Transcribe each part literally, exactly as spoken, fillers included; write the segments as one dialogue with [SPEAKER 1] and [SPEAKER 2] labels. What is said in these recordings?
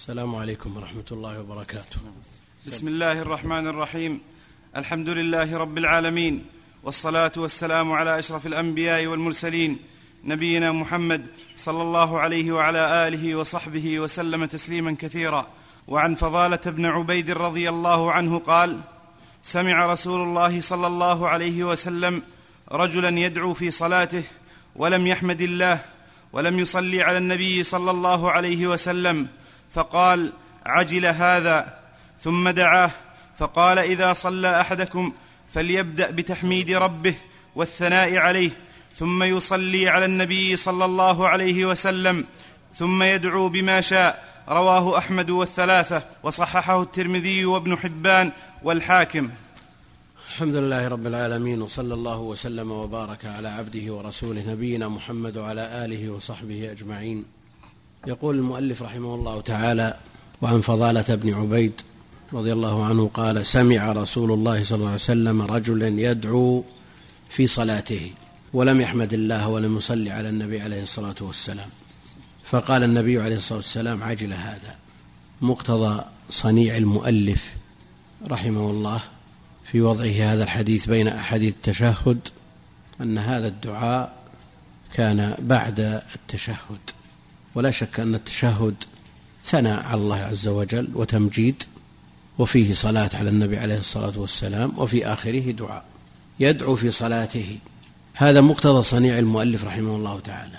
[SPEAKER 1] السلام عليكم ورحمة الله وبركاته.
[SPEAKER 2] بسم الله الرحمن الرحيم. الحمد لله رب العالمين، والصلاة والسلام على أشرف الأنبياء والمرسلين، نبينا محمد صلى الله عليه وعلى آله وصحبه وسلم تسليما كثيرا. وعن فضالة بن عبيد رضي الله عنه قال: سمع رسول الله صلى الله عليه وسلم رجلا يدعو في صلاته ولم يحمد الله ولم يصلي على النبي صلى الله عليه وسلم، فقال: عجل هذا. ثم دعاه فقال: إذا صلى أحدكم فليبدأ بتحميد ربه والثناء عليه، ثم يصلي على النبي صلى الله عليه وسلم، ثم يدعو بما شاء. رواه أحمد والثلاثة، وصححه الترمذي وابن حبان والحاكم.
[SPEAKER 1] الحمد لله رب العالمين، وصلى الله وسلم وبارك على عبده ورسوله نبينا محمد وعلى آله وصحبه أجمعين. يقول المؤلف رحمه الله تعالى: وعن فضالة بن عبيد رضي الله عنه قال: سمع رسول الله صلى الله عليه وسلم رجلا يدعو في صلاته ولم يحمد الله ولم يصلي على النبي عليه الصلاة والسلام، فقال النبي عليه الصلاة والسلام: عجل هذا. مقتضى صنيع المؤلف رحمه الله في وضعه هذا الحديث بين أحاديث التشهد أن هذا الدعاء كان بعد التشهد، ولا شك أن التشهد ثناء على الله عز وجل وتمجيد، وفيه صلاة على النبي عليه الصلاة والسلام، وفي آخره دعاء. يدعو في صلاته، هذا مقتضى صنيع المؤلف رحمه الله تعالى،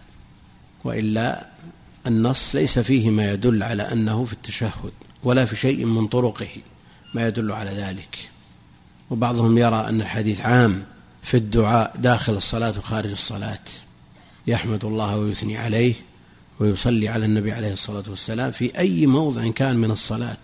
[SPEAKER 1] وإلا النص ليس فيه ما يدل على أنه في التشهد، ولا في شيء من طرقه ما يدل على ذلك. وبعضهم يرى أن الحديث عام في الدعاء داخل الصلاة وخارج الصلاة، يحمد الله ويثني عليه ويصلي على النبي عليه الصلاة والسلام في أي موضع كان من الصلاة.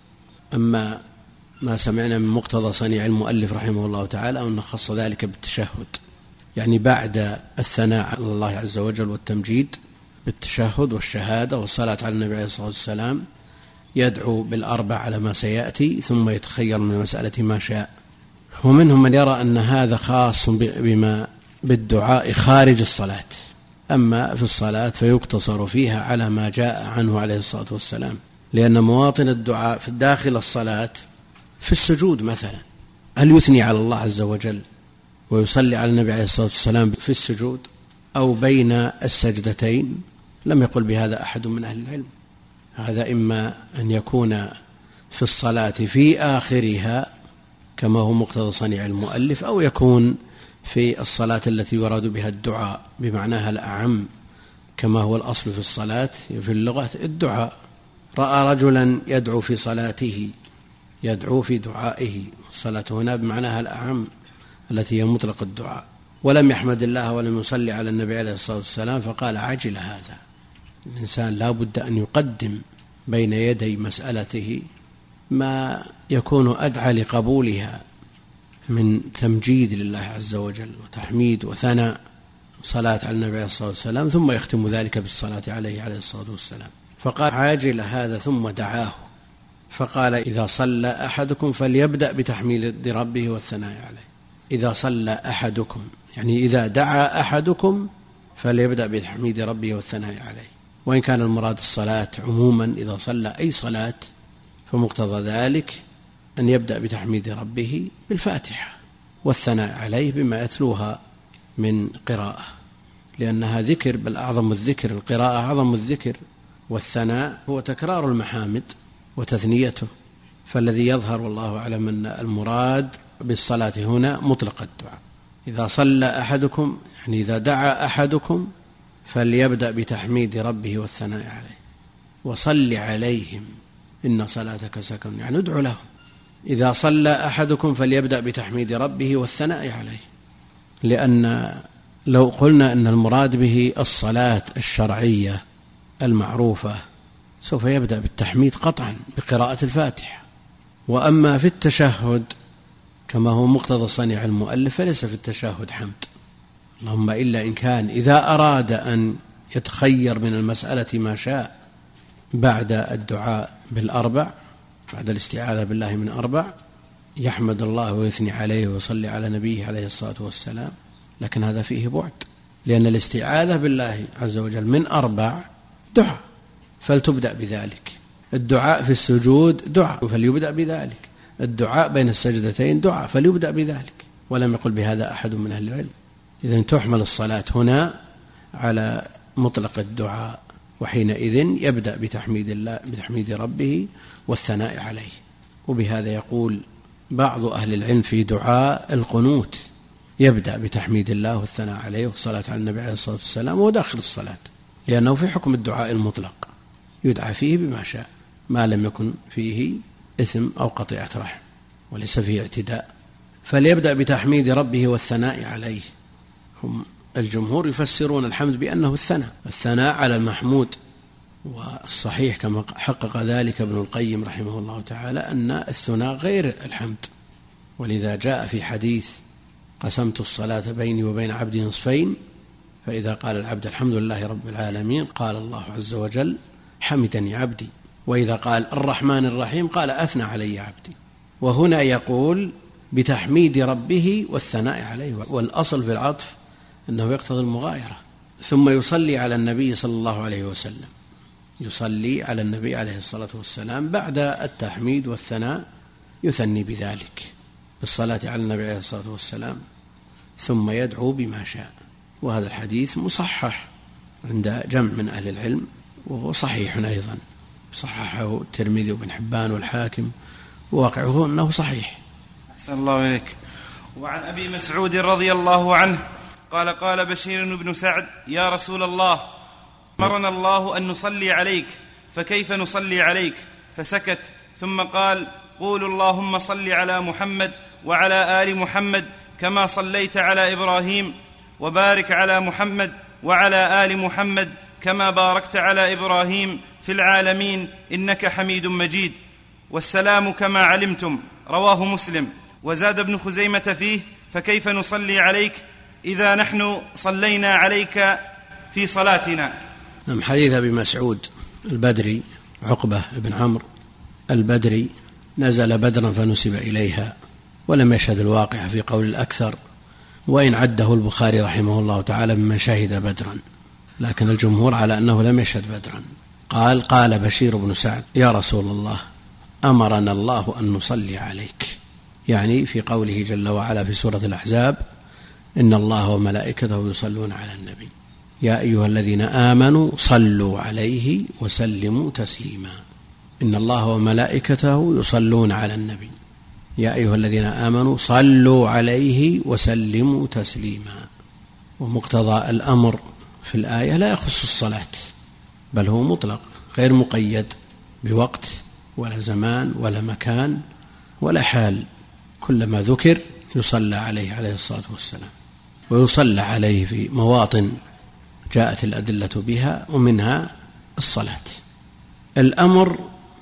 [SPEAKER 1] أما ما سمعنا من مقتضى صنيع المؤلف رحمه الله تعالى أنه خص ذلك بالتشهد، يعني بعد الثناء على الله عز وجل والتمجيد بالتشهد والشهادة والصلاة على النبي عليه الصلاة والسلام يدعو بالأربع على ما سيأتي، ثم يتخير من مسألة ما شاء. ومنهم من يرى أن هذا خاص بما بالدعاء خارج الصلاة، أما في الصلاة فيقتصر فيها على ما جاء عنه عليه الصلاة والسلام، لأن مواطن الدعاء في داخل الصلاة في السجود مثلا، هل يثني على الله عز وجل ويصلي على النبي عليه الصلاة والسلام في السجود أو بين السجدتين؟ لم يقل بهذا أحد من أهل العلم. هذا إما أن يكون في الصلاة في آخرها كما هو مقتضى صنيع المؤلف، أو يكون في الصلاة التي يراد بها الدعاء بمعناها الأعم كما هو الأصل في الصلاة في اللغة الدعاء. رأى رجلا يدعو في صلاته، يدعو في دعائه، الصلاة هنا بمعناها الأعم التي هي مطلق الدعاء، ولم يحمد الله ولم يصلي على النبي عليه الصلاة والسلام، فقال: عجل هذا. الإنسان لا بد أن يقدم بين يدي مسألته ما يكون أدعى لقبولها من تمجيد لله عز وجل وتحميد وثناء صلاة على النبي عليه الصلاة والسلام، ثم يختم ذلك بالصلاة عليه عليه الصلاة والسلام. فقال: عاجل هذا. ثم دعاه فقال: إذا صلى أحدكم فليبدأ بتحميد ربه والثناء عليه. إذا صلى أحدكم يعني إذا دعا أحدكم فليبدأ بتحميد ربه والثناء عليه. وإن كان المراد الصلاة عموما، إذا صلى أي صلاة فمقتضى ذلك أن يبدأ بتحميد ربه بالفاتحة والثناء عليه بما يتلوها من قراءة، لأنها ذكر، بل أعظم الذكر القراءة أعظم الذكر، والثناء هو تكرار المحامد وتثنيته. فالذي يظهر والله أعلم أن المراد بالصلاة هنا مطلق الدعاء. إذا صلى أحدكم يعني إذا دعا أحدكم فليبدأ بتحميد ربه والثناء عليه وصل عليهم إن صلاتك سكن، يعني ادعو لهم. إذا صلى أحدكم فليبدأ بتحميد ربه والثناء عليه، لأن لو قلنا أن المراد به الصلاة الشرعية المعروفة سوف يبدأ بالتحميد قطعا بقراءة الفاتحة. وأما في التشهد كما هو مقتضى صنيع المؤلف فليس في التشهد حمد، اللهم إلا إن كان إذا أراد أن يتخير من المسألة ما شاء بعد الدعاء بالأربع، بعد الاستعاذة بالله من أربع، يحمد الله ويثني عليه ويصلي على نبيه عليه الصلاة والسلام، لكن هذا فيه بعد، لأن الاستعاذة بالله عز وجل من أربع دعاء، فلتبدأ بذلك. الدعاء في السجود دعاء فليبدأ بذلك، الدعاء بين السجدتين دعاء فليبدأ بذلك، ولم يقل بهذا أحد من أهل العلم. إذن تحمل الصلاة هنا على مطلق الدعاء، وحينئذ يبدأ بتحميد الله بتحميد ربه والثناء عليه. وبهذا يقول بعض أهل العلم في دعاء القنوت يبدأ بتحميد الله والثناء عليه والصلاة على النبي عليه الصلاة والسلام وهو داخل الصلاة، لأنه في حكم الدعاء المطلق يدعى فيه بما شاء ما لم يكن فيه إثم أو قطيعة رحم وليس فيه اعتداء. فليبدأ بتحميد ربه والثناء عليه. هم الجمهور يفسرون الحمد بأنه الثناء الثناء على المحمود، والصحيح كما حقق ذلك ابن القيم رحمه الله تعالى أن الثناء غير الحمد، ولذا جاء في حديث قسمت الصلاة بيني وبين عبدي نصفين، فإذا قال العبد الحمد لله رب العالمين قال الله عز وجل حمدني عبدي، وإذا قال الرحمن الرحيم قال أثنى علي عبدي. وهنا يقول بتحميد ربه والثناء عليه، والأصل في العطف أنه يقتضي المغايرة. ثم يصلي على النبي صلى الله عليه وسلم، يصلي على النبي عليه الصلاة والسلام بعد التحميد والثناء، يثني بذلك بالصلاة على النبي عليه الصلاة والسلام، ثم يدعو بما شاء. وهذا الحديث مصحح عند جمع من أهل العلم، وهو صحيح أيضا، صححه الترمذي وابن حبان والحاكم، وواقعه أنه صحيح.
[SPEAKER 2] أحسن الله إليك. وعن أبي مسعود رضي الله عنه قال قال بشير بن سعد يا رسول الله أمرنا الله أن نصلي عليك فكيف نصلي عليك؟ فسكت، ثم قال قولوا اللهم صل على محمد وعلى آل محمد كما صليت على إبراهيم، وبارك على محمد وعلى آل محمد كما باركت على إبراهيم في العالمين إنك حميد مجيد، والسلام كما علمتم. رواه مسلم. وزاد ابن خزيمة فيه فكيف نصلي عليك إذا نحن صلينا عليك في صلاتنا.
[SPEAKER 1] نعم. حديث أبي مسعود البدري عقبة بن عمرو البدري نزل بدرا فنسب إليها، ولم يشهد الواقع في قول الأكثر، وإن عده البخاري رحمه الله تعالى ممن شهد بدرا، لكن الجمهور على أنه لم يشهد بدرا. قال قال بشير بن سعد يا رسول الله أمرنا الله أن نصلي عليك، يعني في قوله جل وعلا في سورة الأحزاب إن الله وملائكته يصلون على النبي يا أيها الذين آمنوا صلوا عليه وسلموا تسليما. إن الله وملائكته يصلون على النبي يا أيها الذين آمنوا صلوا عليه وسلموا تسليما. ومقتضى الأمر في الآية لا يخص الصلاة، بل هو مطلق غير مقيد بوقت ولا زمان ولا مكان ولا حال، كلما ذكر يصلى عليه عليه الصلاة والسلام، ويصلى عليه في مواطن جاءت الأدلة بها، ومنها الصلاة. الأمر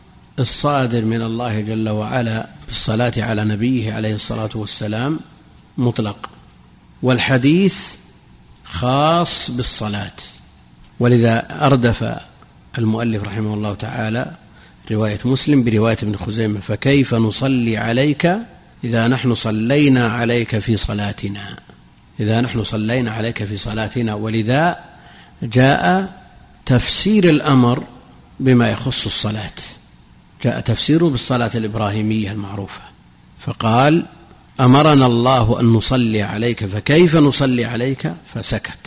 [SPEAKER 1] الصادر من الله جل وعلا بالصلاة على نبيه عليه الصلاة والسلام مطلق، والحديث خاص بالصلاة، ولذا أردف المؤلف رحمه الله تعالى رواية مسلم برواية ابن خزيمة فكيف نصلي عليك إذا نحن صلينا عليك في صلاتنا، إذا نحن صلينا عليك في صلاتنا. ولذا جاء تفسير الأمر بما يخص الصلاة، جاء تفسيره بالصلاة الإبراهيمية المعروفة، فقال أمرنا الله أن نصلي عليك فكيف نصلي عليك؟ فسكت.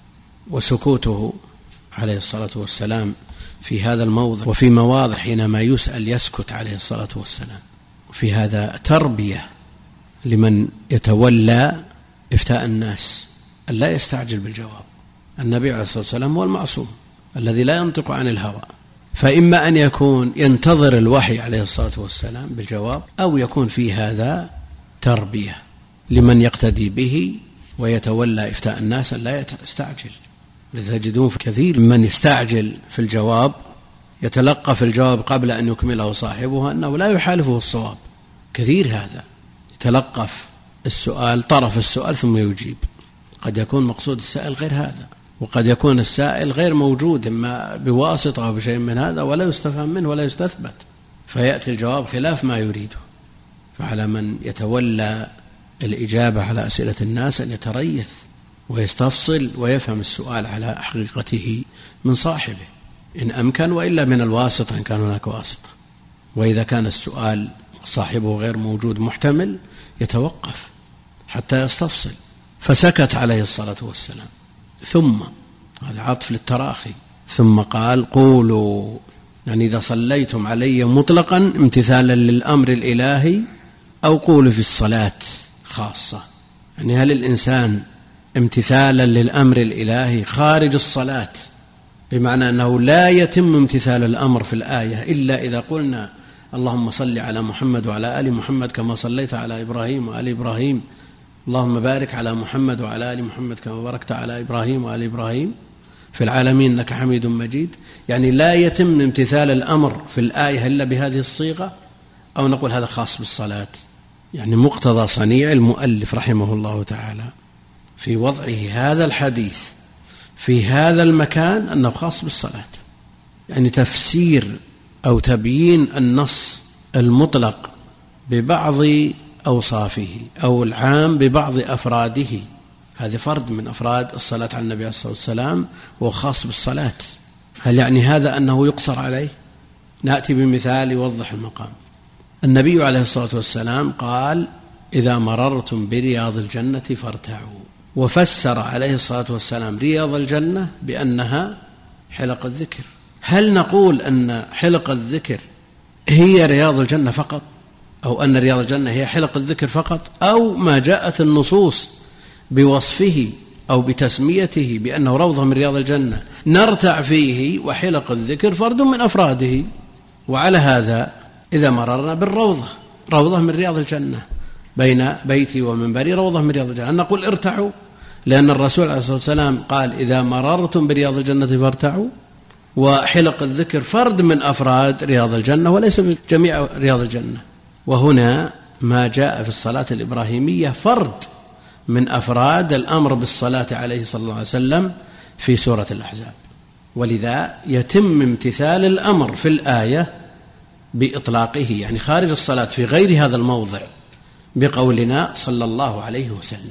[SPEAKER 1] وسكوته عليه الصلاة والسلام في هذا الموضع وفي مواضع حينما يسأل يسكت عليه الصلاة والسلام، وفي هذا تربية لمن يتولى إفتاء الناس أن لا يستعجل بالجواب. النبي عليه الصلاة والسلام هو المعصوم الذي لا ينطق عن الهوى، فإما أن يكون ينتظر الوحي عليه الصلاة والسلام بالجواب، أو يكون في هذا تربية لمن يقتدي به ويتولى إفتاء الناس أن لا يستعجل. لتجدون كثير من يستعجل في الجواب يتلقى في الجواب قبل أن يكمله صاحبه أنه لا يحالفه الصواب، كثير هذا يتلقف السؤال طرف السؤال ثم يجيب. قد يكون مقصود السائل غير هذا، وقد يكون السائل غير موجود إما بواسطة أو بشيء من هذا ولا يستفهم منه ولا يستثبت، فيأتي الجواب خلاف ما يريده. فعلى من يتولى الإجابة على أسئلة الناس أن يتريث ويستفصل ويفهم السؤال على حقيقته من صاحبه، إن أمكن، وإلا من الواسطة إن كان هناك واسطة. وإذا كان السؤال صاحبه غير موجود محتمل يتوقف حتى يستفصل. فسكت عليه الصلاة والسلام، ثم هذا عطف للتراخي، ثم قال قولوا، يعني إذا صليتم علي مطلقا امتثالا للأمر الإلهي، أو قولوا في الصلاة خاصة. يعني هل الإنسان امتثالا للأمر الإلهي خارج الصلاة، بمعنى أنه لا يتم امتثال الأمر في الآية إلا إذا قلنا اللهم صل على محمد وعلى آل محمد كما صليت على إبراهيم وآل إبراهيم، اللهم بارك على محمد وعلى آل محمد كما باركت على إبراهيم وآل إبراهيم في العالمين إنك حميد مجيد. يعني لا يتم امتثال الأمر في الآية إلا بهذه الصيغة، أو نقول هذا خاص بالصلاة. يعني مقتضى صنيع المؤلف رحمه الله تعالى في وضعه هذا الحديث في هذا المكان أنه خاص بالصلاة، يعني تفسير أو تبيين النص المطلق ببعض أوصافه أو العام ببعض أفراده، هذا فرد من أفراد الصلاة على النبي عليه الصلاة والسلام وخاص بالصلاة. هل يعني هذا أنه يقصر عليه؟ نأتي بمثال يوضح المقام. النبي عليه الصلاة والسلام قال إذا مررتم برياض الجنة فارتعوا، وفسر عليه الصلاة والسلام رياض الجنة بأنها حلق الذكر. هل نقول أن حلق الذكر هي رياض الجنة فقط، أو أن رياض الجنة هي حلق الذكر فقط، أو ما جاءت النصوص بوصفه أو بتسميته بأنه روضة من رياض الجنة نرتع فيه، وحلق الذكر فرد من أفراده؟ وعلى هذا إذا مررنا بالروضة، روضة من رياض الجنة، بين بيتي ومنبري روضة من رياض الجنة، نقول ارتعوا، لأن الرسول عليه الصلاة والسلام قال إذا مررتم برياض الجنة فارتعوا، وحلق الذكر فرد من أفراد رياض الجنة وليس من جميع رياض الجنة. وهنا ما جاء في الصلاة الإبراهيمية فرد من أفراد الأمر بالصلاة عليه صلى الله عليه وسلم في سورة الأحزاب، ولذا يتم امتثال الأمر في الآية بإطلاقه، يعني خارج الصلاة في غير هذا الموضع بقولنا صلى الله عليه وسلم،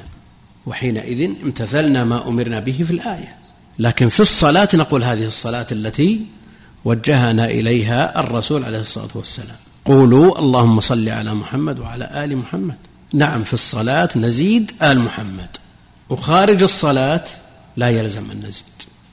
[SPEAKER 1] وحينئذ امتثلنا ما أمرنا به في الآية. لكن في الصلاة نقول هذه الصلاة التي وجهنا إليها الرسول عليه الصلاة والسلام، قولوا اللهم صل على محمد وعلى آل محمد. نعم في الصلاة نزيد آل محمد، وخارج الصلاة لا يلزم أن نزيد،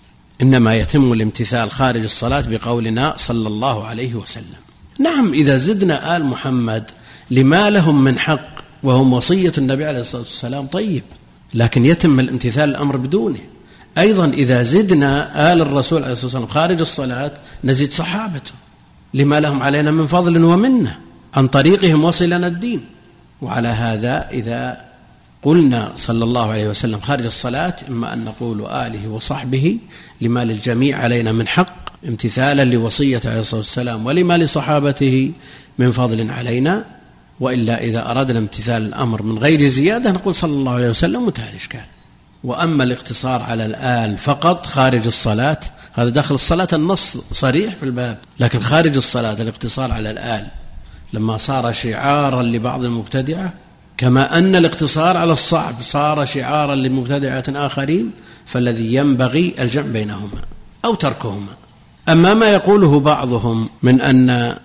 [SPEAKER 1] إنما يتم الامتثال خارج الصلاة بقولنا صلى الله عليه وسلم. نعم إذا زدنا آل محمد لما لهم من حق وهم وصية النبي عليه الصلاة والسلام طيب، لكن يتم الامتثال الأمر بدونه. أيضا إذا زدنا آل الرسول عليه الصلاة والسلام خارج الصلاة نزيد صحابته لما لهم علينا من فضل ومنه، عن طريقهم وصل لنا الدين. وعلى هذا إذا قلنا صلى الله عليه وسلم خارج الصلاة إما أن نقول آله وصحبه لما للجميع علينا من حق امتثالا لوصية عليه الصلاة والسلام ولما لصحابته من فضل علينا، وإلا إذا أردنا امتثال الأمر من غير زيادة نقول صلى الله عليه وسلم وانتهى الإشكال. وأما الاقتصار على الآل فقط خارج الصلاة هذا داخل الصلاة النص صريح في الباب، لكن خارج الصلاة الاقتصار على الآل لما صار شعارا لبعض المبتدعة، كما أن الاقتصار على الصعب صار شعارا لمبتدعة آخرين، فالذي ينبغي الجمع بينهما أو تركهما. أما ما يقوله بعضهم من أن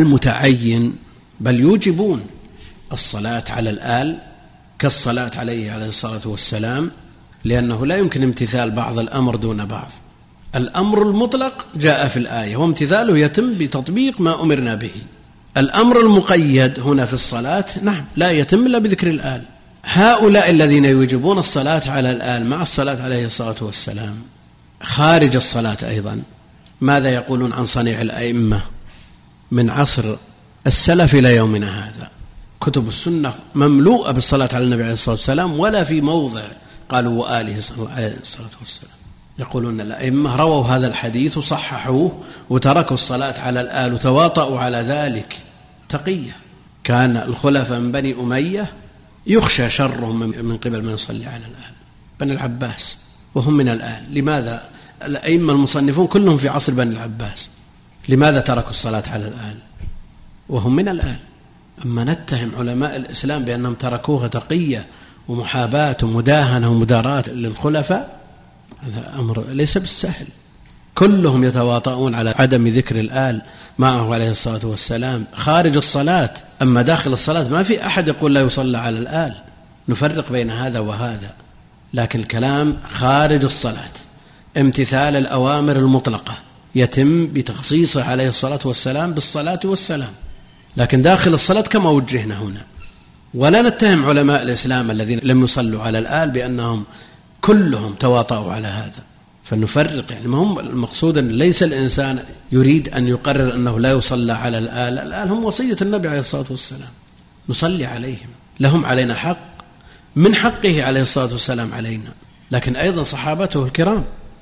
[SPEAKER 1] المتعين بل يوجبون الصلاة على الآل كالصلاة عليه عليه الصلاة والسلام، لأنه لا يمكن امتثال بعض الأمر دون بعض. الأمر المطلق جاء في الآية وامتثاله يتم بتطبيق ما أمرنا به. الأمر المقيد هنا في الصلاة نعم لا يتم إلا بذكر الآل. هؤلاء الذين يوجبون الصلاة على الآل مع الصلاة عليه الصلاة والسلام خارج الصلاة أيضا ماذا يقولون عن صنيع الأئمة من عصر السلف إلى يومنا هذا؟ كتب السنة مملوءة بالصلاة على النبي عليه الصلاة والسلام، ولا في موضع قالوا وآله عليه الصلاة والسلام. يقولون الأئمة رووا هذا الحديث وصححوه وتركوا الصلاة على الآل وتواطؤوا على ذلك تقية. كان الخلفاء من بني أمية يخشى شرهم من قبل من يصلي على الآل، بني العباس وهم من الآل. لماذا الأئمة المصنفون كلهم في عصر بني العباس لماذا تركوا الصلاة على الآل وهم من الآل؟ أما نتهم علماء الإسلام بأنهم تركوها تقية ومحاباة ومداهنة ومداراة للخلفاء، هذا أمر ليس بالسهل. كلهم يتواطؤون على عدم ذكر الآل معه عليه الصلاة والسلام خارج الصلاة. أما داخل الصلاة ما في أحد يقول لا يصلى على الآل، نفرق بين هذا وهذا، لكن الكلام خارج الصلاة امتثال الأوامر المطلقة يتم بتخصيصه عليه الصلاة والسلام بالصلاة والسلام. لكن داخل الصلاة كما وجهنا هنا، ولا نتهم علماء الإسلام الذين لم يصلوا على الآل بأنهم كلهم تواطؤوا على هذا، فنفرق. يعني ما هم المقصود أن ليس الإنسان يريد أن يقرر أنه لا يصلى على الآل. الآل هم وصية النبي عليه الصلاة والسلام، نصلي عليهم، لهم علينا حق، من حقه عليه الصلاة والسلام علينا، لكن أيضا صحابته الكرام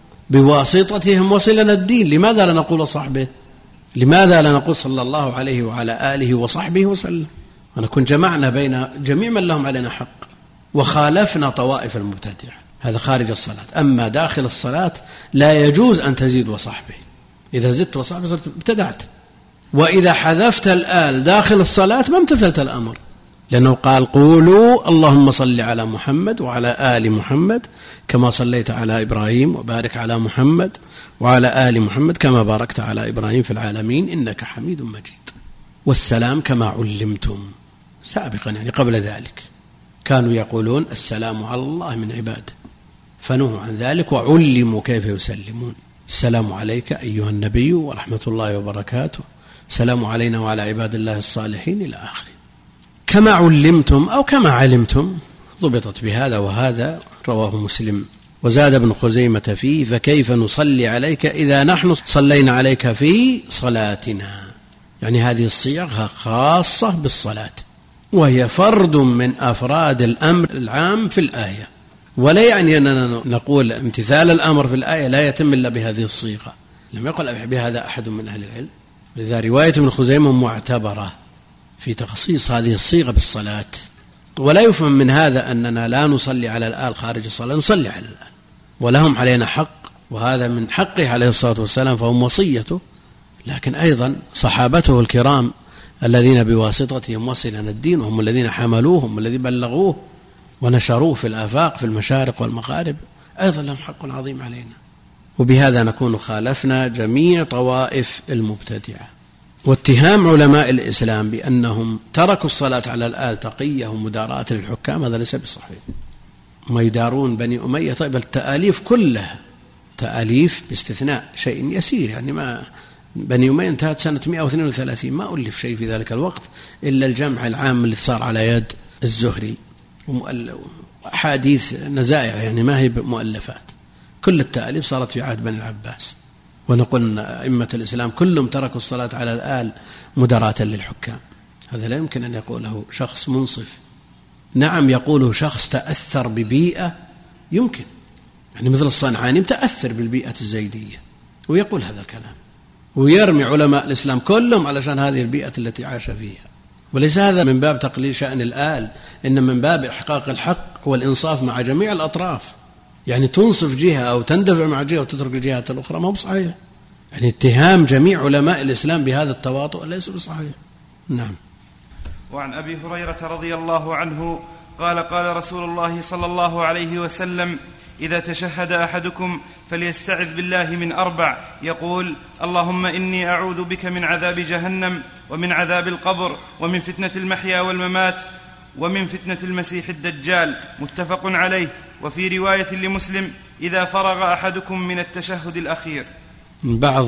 [SPEAKER 1] بواسطتهم وصلنا الدين. لماذا لا نقول صحبه؟ لماذا لا نقول صلى الله عليه وعلى آله وصحبه وسلم، ونكون جمعنا بين جميع من لهم علينا حق وخالفنا طوائف المبتدعة. هذا خارج الصلاة. أما داخل الصلاة لا يجوز أن تزيد وصحبه، إذا زدت وصحبه صرت ابتدعت. وإذا حذفت الآل داخل الصلاة ما امتثلت الأمر، لأنه قال قولوا اللهم صل على محمد وعلى آل محمد كما صليت على إبراهيم وبارك على محمد وعلى آل محمد كما باركت على إبراهيم في العالمين إنك حميد مجيد. والسلام كما علمتم سابقا، يعني قبل ذلك كانوا يقولون السلام على الله من عباده، فنهوا عن ذلك وعلموا كيف يسلمون. السلام عليك أيها النبي ورحمة الله وبركاته، السلام علينا وعلى عباد الله الصالحين إلى آخره. كما علمتم أو كما علمتم ضبطت بهذا وهذا، رواه مسلم. وزاد ابن خزيمة فيه فكيف نصلي عليك إذا نحن صلينا عليك في صلاتنا، يعني هذه الصيغة خاصة بالصلاة، وهي فرد من أفراد الأمر العام في الآية، ولا يعني أننا نقول امتثال الأمر في الآية لا يتم إلا بهذه الصيغة، لم يقل بهذا أحد من أهل العلم. لذا رواية ابن خزيمة معتبرة في تخصيص هذه الصيغة بالصلاة. ولا يفهم من هذا أننا لا نصلي على الآل خارج الصلاة، نصلي على الآل ولهم علينا حق، وهذا من حقه عليه الصلاة والسلام فهم وصيته. لكن أيضا صحابته الكرام الذين بواسطتهم وصلنا الدين، وهم الذين حملوه، هم الذين بلغوه ونشروه في الآفاق في المشارق والمغارب، أيضا لهم حق عظيم علينا. وبهذا نكون خالفنا جميع طوائف المبتدعة. واتهام علماء الإسلام بأنهم تركوا الصلاة على الآل تقية ومداراة للحكام هذا ليس بصحيح. ما يدارون بني أمية، طيب التآليف كلها تآليف باستثناء شيء يسير، يعني ما بني أمية انتهت سنة مئة واثنين وثلاثين، ما ألف شيء في ذلك الوقت إلا الجمع العام اللي صار على يد الزهري وأحاديث نزائع، يعني ما هي مؤلفات. كل التآليف صارت في عهد بني العباس. ونقول أئمة الإسلام كلهم تركوا الصلاة على الآل مداراة للحكام، هذا لا يمكن أن يقوله شخص منصف. نعم يقوله شخص تأثر ببيئة، يمكن، يعني مثل الصنعاني متأثر بالبيئة الزيدية ويقول هذا الكلام، ويرمي علماء الإسلام كلهم علشان هذه البيئة التي عاش فيها. وليس هذا من باب تقليل شأن الآل، إن من باب إحقاق الحق والإنصاف مع جميع الأطراف. يعني تنصف جهة أو تندفع مع جهة وتترك الجهة الأخرى ما هو صحيح. يعني اتهام جميع علماء الإسلام بهذا التواطؤ ليس بصحيح. نعم.
[SPEAKER 2] وعن أبي هريرة رضي الله عنه قال قال رسول الله صلى الله عليه وسلم: إذا تشهد أحدكم فليستعذ بالله من أربع، يقول: اللهم إني أعوذ بك من عذاب جهنم ومن عذاب القبر ومن فتنة المحيا والممات ومن فتنة المسيح الدجال. متفق عليه. وفي رواية لمسلم: إذا فرغ أحدكم من التشهد الأخير.
[SPEAKER 1] بعض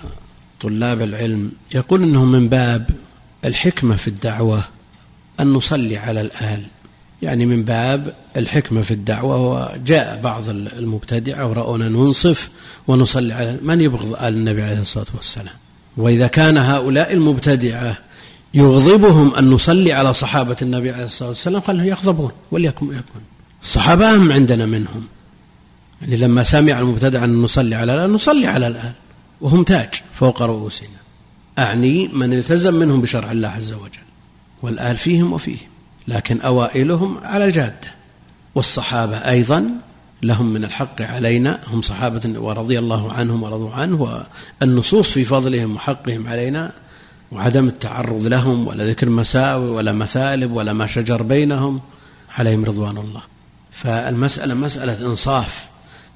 [SPEAKER 1] طلاب العلم يقول إنه من باب الحكمة في الدعوة أن نصلي على الآل، يعني من باب الحكمة في الدعوة. وجاء بعض المبتدعة ورأونا ننصف ونصلي على من يبغض آل النبي عليه الصلاة والسلام. وإذا كان هؤلاء المبتدعة يغضبهم أن نصلي على صحابة النبي عليه الصلاة والسلام قال يغضبون، وليكن يكون الصحابة هم عندنا منهم. يعني لما سمع المبتدع أن نصلي على الآل نصلي على الآل وهم تاج فوق رؤوسنا، أعني من التزم منهم بشرع الله عز وجل، والآل فيهم وفيهم، لكن أوائلهم على الجادة. والصحابة أيضا لهم من الحق علينا، هم صحابة ورضي الله عنهم ورضوا عنه، والنصوص في فضلهم وحقهم علينا، وعدم التعرض لهم ولا ذكر مساوي ولا مثالب ولا ما شجر بينهم، عليهم رضوان الله. فالمسألة مسألة إنصاف،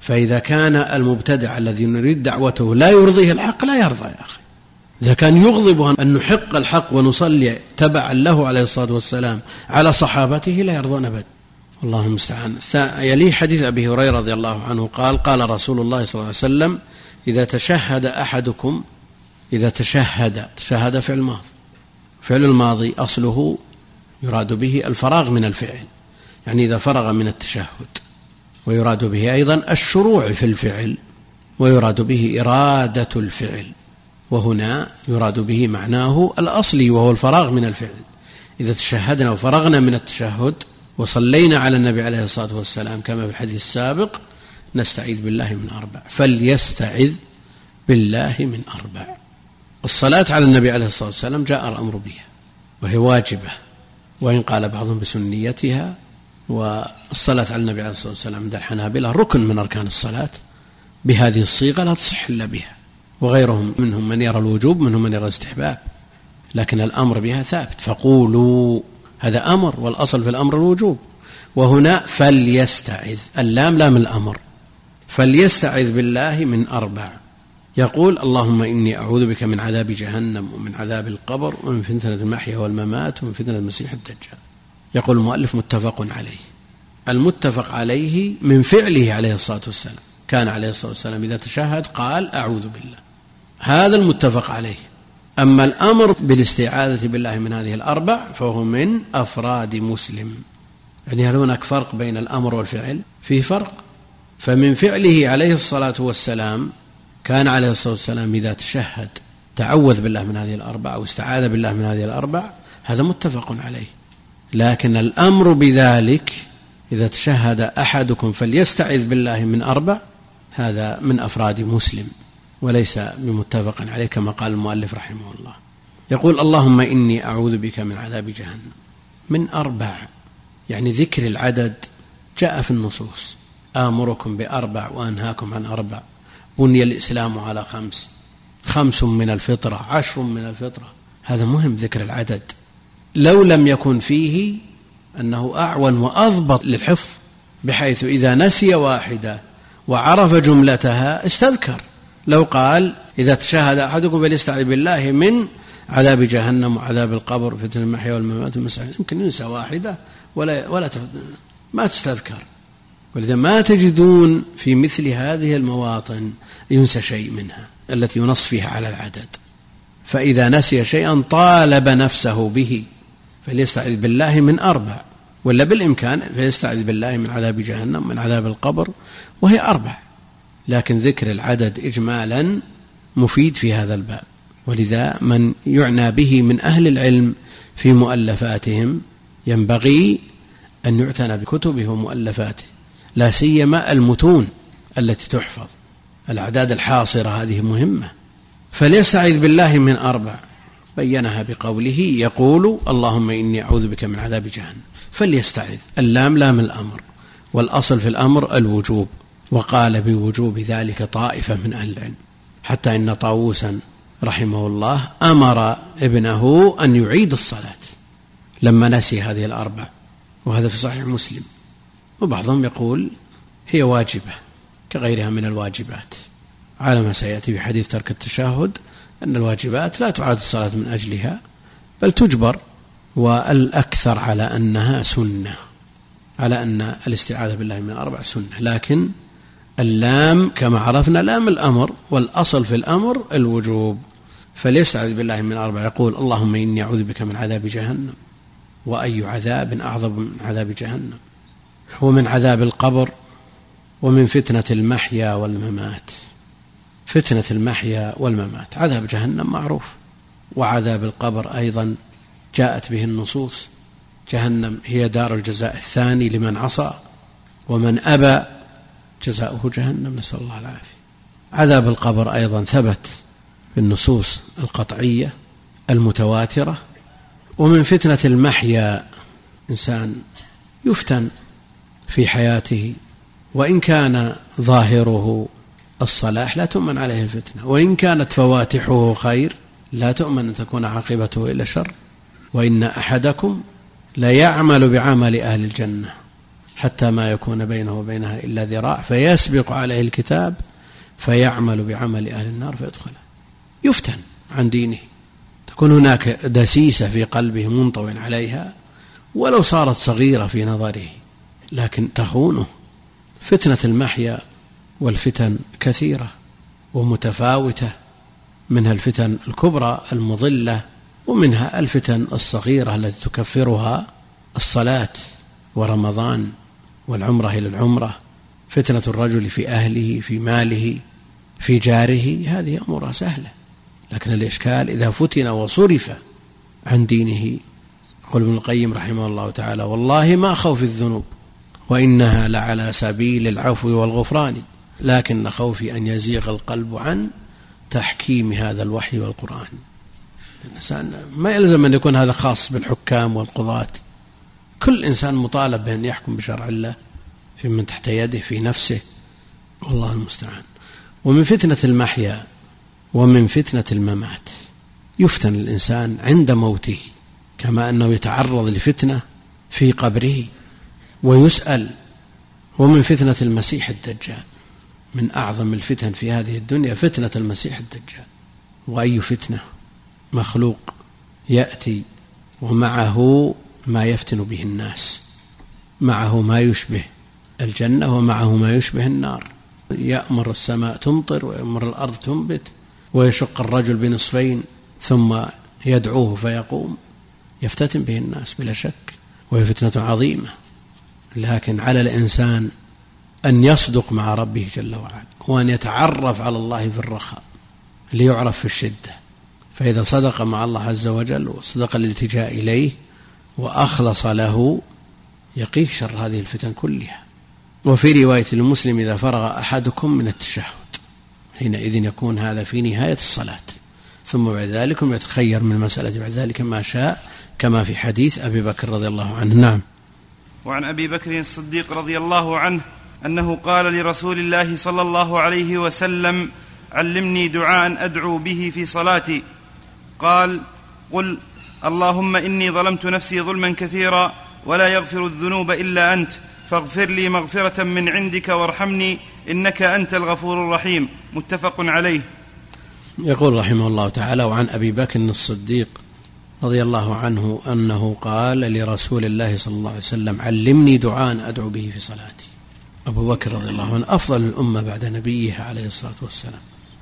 [SPEAKER 1] فإذا كان المبتدع الذي نريد دعوته لا يرضيه الحق لا يرضى يا أخي. إذا كان يغضبه أن نحق الحق ونصلي تبعا له عليه الصلاة والسلام على صحابته لا يرضون أبدا. الله المستعان. يليه حديث أبي هريرة رضي الله عنه قال قال رسول الله صلى الله عليه وسلم إذا تشهد أحدكم إذا تشهد تشهد فعل ماضي فعل الماضي أصله يراد به الفراغ من الفعل، يعني إذا فرغ من التشهد، ويراد به أيضا الشروع في الفعل، ويراد به إرادة الفعل، وهنا يراد به معناه الأصلي وهو الفراغ من الفعل. إذا تشهدنا وفرغنا من التشهد وصلينا على النبي عليه الصلاة والسلام كما في الحديث السابق نستعيذ بالله من أربع، فليستعذ بالله من أربع. الصلاة على النبي عليه الصلاة والسلام جاء الأمر بها وهي واجبة، وإن قال بعضهم بسنيتها. والصلاة على النبي عليه الصلاة والسلام عند الحنابلة ركن من أركان الصلاة، بهذه الصيغة لا تصح إلا بها، وغيرهم منهم من يرى الوجوب منهم من يرى الاستحباب، لكن الأمر بها ثابت. فقولوا هذا أمر، والأصل في الأمر الوجوب. وهنا فليستعذ، اللام لام الأمر، فليستعذ بالله من أربع. يقول اللهم إني أعوذ بك من عذاب جهنم ومن عذاب القبر ومن فتنة المحيا والممات ومن فتنة المسيح الدجال. يقول المؤلف متفق عليه. المتفق عليه من فعله عليه الصلاة والسلام، كان عليه الصلاة والسلام إذا تشهد قال أعوذ بالله، هذا المتفق عليه. أما الأمر بالاستعاذة بالله من هذه الأربع فهو من أفراد مسلم. يعني هل هناك فرق بين الأمر والفعل؟ فيه فرق. فمن فعله عليه الصلاة والسلام كان عليه الصلاة والسلام إذا تشهد تعوذ بالله من هذه الأربع أو استعاذ بالله من هذه الأربع، هذا متفق عليه. لكن الأمر بذلك إذا تشهد أحدكم فليستعذ بالله من أربع، هذا من أفراد مسلم وليس بمتفق عليه كما قال المؤلف رحمه الله. يقول اللهم إني أعوذ بك من عذاب جهنم من أربع، يعني ذكر العدد جاء في النصوص، آمركم بأربع وأنهاكم عن أربع، بني الإسلام على خمس، خمس من الفطرة، عشر من الفطرة. هذا مهم ذكر العدد، لو لم يكن فيه أنه أعون وأضبط للحفظ، بحيث إذا نسي واحدة وعرف جملتها استذكر. لو قال إذا تشهد أحدكم فليستعذ بالله من عذاب جهنم وعذاب القبر وفتنة المحيا والممات والمسيح، يمكن ينسى واحدة ولا, ولا ما تستذكر. ولذا ما تجدون في مثل هذه المواطن ينسى شيء منها التي ينص فيها على العدد. فإذا نسي شيئا طالب نفسه به فليستعذ بالله من أربع، ولا بالإمكان فليستعذ بالله من عذاب جهنم من عذاب القبر، وهي أربع. لكن ذكر العدد إجمالا مفيد في هذا الباب، ولذا من يعنى به من أهل العلم في مؤلفاتهم ينبغي أن يعتنى بكتبه ومؤلفاته، لا سيما المتون التي تحفظ. الأعداد الحاصرة هذه مهمة. فليستعذ بالله من أربع، بينها بقوله يقول اللهم إني أعوذ بك من عذاب جهنم، فليستعذ، اللام لام الأمر، والأصل في الأمر الوجوب، وقال بوجوب ذلك طائفة من أهل العلم، حتى إن طاووسا رحمه الله أمر ابنه أن يعيد الصلاة لما نسي هذه الأربع، وهذا في صحيح مسلم. وبعضهم يقول هي واجبة كغيرها من الواجبات، على ما سيأتي في حديث ترك التشهد أن الواجبات لا تعاد الصلاة من أجلها بل تجبر، والأكثر على أنها سنة، على أن الاستعاذة بالله من أربع سنة. لكن اللام كما عرفنا لام الأمر، والأصل في الأمر الوجوب. فليستعذ بالله من أربع، يقول اللهم إني أعوذ بك من عذاب جهنم، وأي عذاب أعظم من عذاب جهنم، ومن عذاب القبر، ومن فتنة المحيا والممات. فتنة المحيا والممات، عذاب جهنم معروف، وعذاب القبر أيضا جاءت به النصوص. جهنم هي دار الجزاء الثاني لمن عصى، ومن أبى جزاؤه جهنم، نسأل الله العافية. عذاب القبر أيضا ثبت في النصوص القطعية المتواترة. ومن فتنة المحيا، إنسان يفتن في حياته، وإن كان ظاهره الصلاح لا تؤمن عليه الفتنة، وإن كانت فواتحه خير لا تؤمن أن تكون عاقبته إلا شر. وإن أحدكم لا يعمل بعمل أهل الجنة حتى ما يكون بينه وبينها إلا ذراع فيسبق عليه الكتاب فيعمل بعمل أهل النار فيدخلها. يفتن عن دينه، تكون هناك دسيسة في قلبه منطوٍ عليها ولو صارت صغيرة في نظره لكن تخونه. فتنة المحيا والفتن كثيرة ومتفاوتة، منها الفتن الكبرى المضلة ومنها الفتن الصغيرة التي تكفرها الصلاة ورمضان والعمرة إلى العمرة. فتنة الرجل في أهله في ماله في جاره هذه أمورها سهلة، لكن الإشكال إذا فتن وصرف عن دينه. يقول ابن القيم رحمه الله تعالى: والله ما خوف الذنوب وإنها لعلى سبيل العفو والغفران، لكن خوفي أن يزيغ القلب عن تحكيم هذا الوحي والقرآن. الإنسان ما يلزم أن يكون هذا خاص بالحكام والقضاة، كل إنسان مطالب بأن يحكم بشرع الله في من تحت يده في نفسه، والله المستعان. ومن فتنة المحيا ومن فتنة الممات، يفتن الإنسان عند موته كما أنه يتعرض لفتنة في قبره ويسأل. ومن فتنة المسيح الدجال، من أعظم الفتن في هذه الدنيا فتنة المسيح الدجال. وأي فتنة مخلوق يأتي ومعه ما يفتن به الناس، معه ما يشبه الجنة ومعه ما يشبه النار. يأمر السماء تمطر ويأمر الأرض تنبت ويشق الرجل بنصفين ثم يدعوه فيقوم، يفتتن به الناس بلا شك، وهي فتنة عظيمة. لكن على الإنسان أن يصدق مع ربه جل وعلا، وأن يتعرف على الله في الرخاء ليعرف في الشدة. فإذا صدق مع الله عز وجل وصدق الالتجاء إليه وأخلص له يقيه شر هذه الفتن كلها. وفي رواية المسلم: إذا فرغ أحدكم من التشهد، حينئذ يكون هذا في نهاية الصلاة، ثم بعد ذلك يتخير من المسألة بعد ذلك ما شاء، كما في حديث أبي بكر رضي الله عنه. نعم.
[SPEAKER 2] وعن أبي بكر الصديق رضي الله عنه أنه قال لرسول الله صلى الله عليه وسلم: علمني دعاء أدعو به في صلاتي. قال: قل اللهم إني ظلمت نفسي ظلما كثيرا ولا يغفر الذنوب إلا أنت، فاغفر لي مغفرة من عندك وارحمني إنك أنت الغفور الرحيم. متفق عليه.
[SPEAKER 1] يقول رحمه الله تعالى: وعن أبي بكر الصديق رضي الله عنه أنه قال لرسول الله صلى الله عليه وسلم: علمني دعاء أدعو به في صلاتي. أبو بكر رضي الله عنه أفضل الأمة بعد نبيه عليه الصلاة والسلام،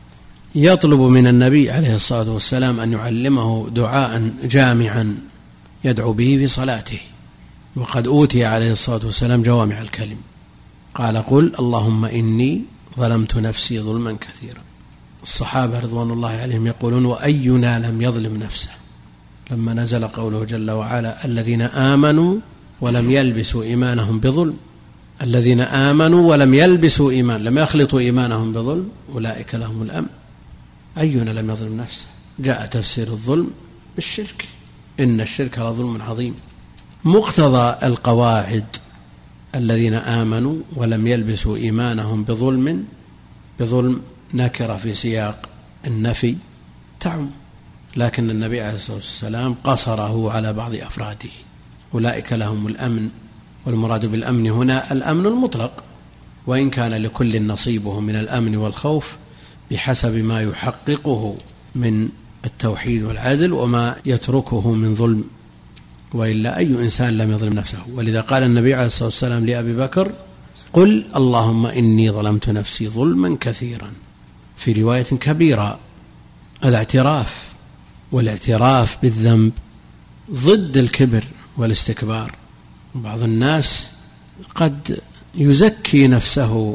[SPEAKER 1] يطلب من النبي عليه الصلاة والسلام أن يعلمه دعاء جامعا يدعو به في صلاته، وقد أوتي عليه الصلاة والسلام جوامع الكلم. قال: قل اللهم إني ظلمت نفسي ظلما كثيرا. الصحابة رضوان الله عليهم يقولون: وأينا لم يظلم نفسه، لما نزل قوله جل وعلا: الذين آمنوا ولم يلبسوا إيمانهم بظلم. الذين آمنوا ولم يلبسوا إيمان، لم يخلطوا إيمانهم بظلم، أولئك لهم الأمن. أينا لم يظلم نفسه؟ جاء تفسير الظلم بالشرك، إن الشرك لظلم عظيم. مقتضى القواعد: الذين آمنوا ولم يلبسوا إيمانهم بظلم، بظلم نكرة في سياق النفي تعم، لكن النبي عليه الصلاة والسلام قصره على بعض أفراده: أولئك لهم الأمن. والمراد بالأمن هنا الأمن المطلق، وإن كان لكل نصيبه من الأمن والخوف بحسب ما يحققه من التوحيد والعدل وما يتركه من ظلم، وإلا أي إنسان لم يظلم نفسه. ولذا قال النبي عليه الصلاة والسلام لأبي بكر: قل اللهم إني ظلمت نفسي ظلما كثيرا. في رواية كبيرة. الاعتراف، والاعتراف بالذنب ضد الكبر والاستكبار. بعض الناس قد يزكي نفسه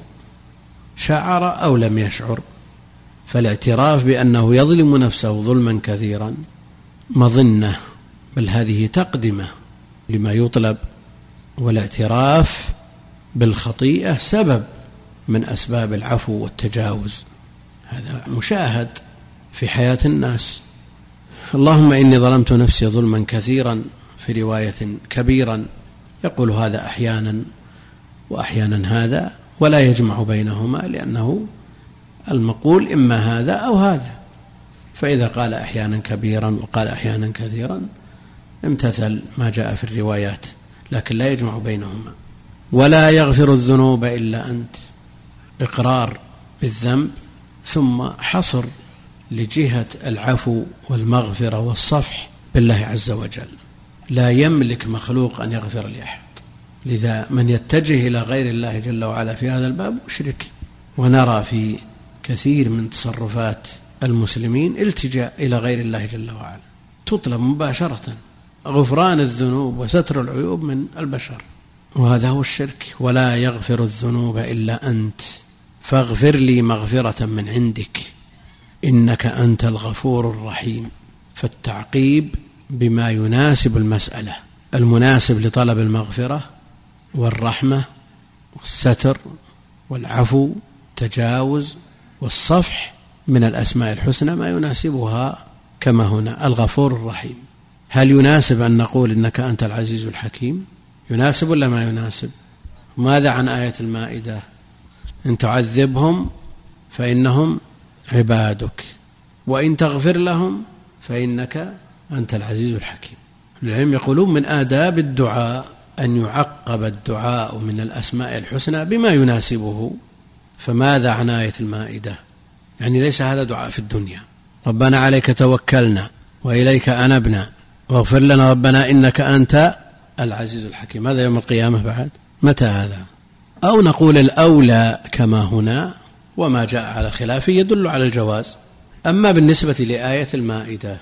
[SPEAKER 1] شعر أو لم يشعر، فالاعتراف بأنه يظلم نفسه ظلما كثيرا مظنة، بل هذه تقدمة لما يطلب. والاعتراف بالخطيئة سبب من أسباب العفو والتجاوز، هذا مشاهد في حياة الناس. اللهم إني ظلمت نفسي ظلما كثيرا في رواية كبيرا، يقول هذا أحيانا وأحيانا هذا، ولا يجمع بينهما، لأنه المقول إما هذا أو هذا. فإذا قال أحيانا كبيرا وقال أحيانا كثيرا امتثل ما جاء في الروايات، لكن لا يجمع بينهما. ولا يغفر الذنوب إلا أنت، إقرار بالذنب ثم حصر لجهة العفو والمغفرة والصفح بالله عز وجل. لا يملك مخلوق أن يغفر لأحد، لذا من يتجه إلى غير الله جل وعلا في هذا الباب مشرك. ونرى في كثير من تصرفات المسلمين التجاء إلى غير الله جل وعلا، تطلب مباشرة غفران الذنوب وستر العيوب من البشر، وهذا هو الشرك. ولا يغفر الذنوب إلا أنت فاغفر لي مغفرة من عندك إنك أنت الغفور الرحيم. فالتعقيب بما يناسب المسألة، المناسب لطلب المغفرة والرحمة والستر والعفو تجاوز والصفح من الأسماء الحسنى ما يناسبها، كما هنا الغفور الرحيم. هل يناسب أن نقول إنك أنت العزيز الحكيم؟ يناسب ولا ما يناسب؟ ماذا عن آية المائدة؟ إن تعذبهم فإنهم عبادك وإن تغفر لهم فإنك أنت العزيز الحكيم. العلم يقولون من آداب الدعاء أن يعقب الدعاء من الأسماء الحسنى بما يناسبه. فماذا عن آية المائدة؟ يعني ليس هذا دعاء في الدنيا، ربنا عليك توكلنا وإليك أنبنا واغفر لنا ربنا إنك أنت العزيز الحكيم، هذا يوم القيامة بعد؟ متى هذا؟ أو نقول الأولى كما هنا، وما جاء على خلافه يدل على الجواز. أما بالنسبة لآية المائدة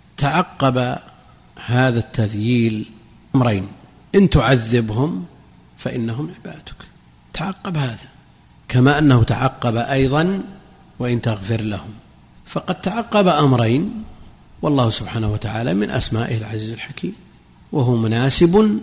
[SPEAKER 1] تعقب هذا التذييل أمرين: إن تعذبهم فإنهم عبادك، تعقب هذا، كما أنه تعقب أيضا وإن تغفر لهم. فقد تعقب أمرين، والله سبحانه وتعالى من أسمائه العزيز الحكيم، وهو مناسب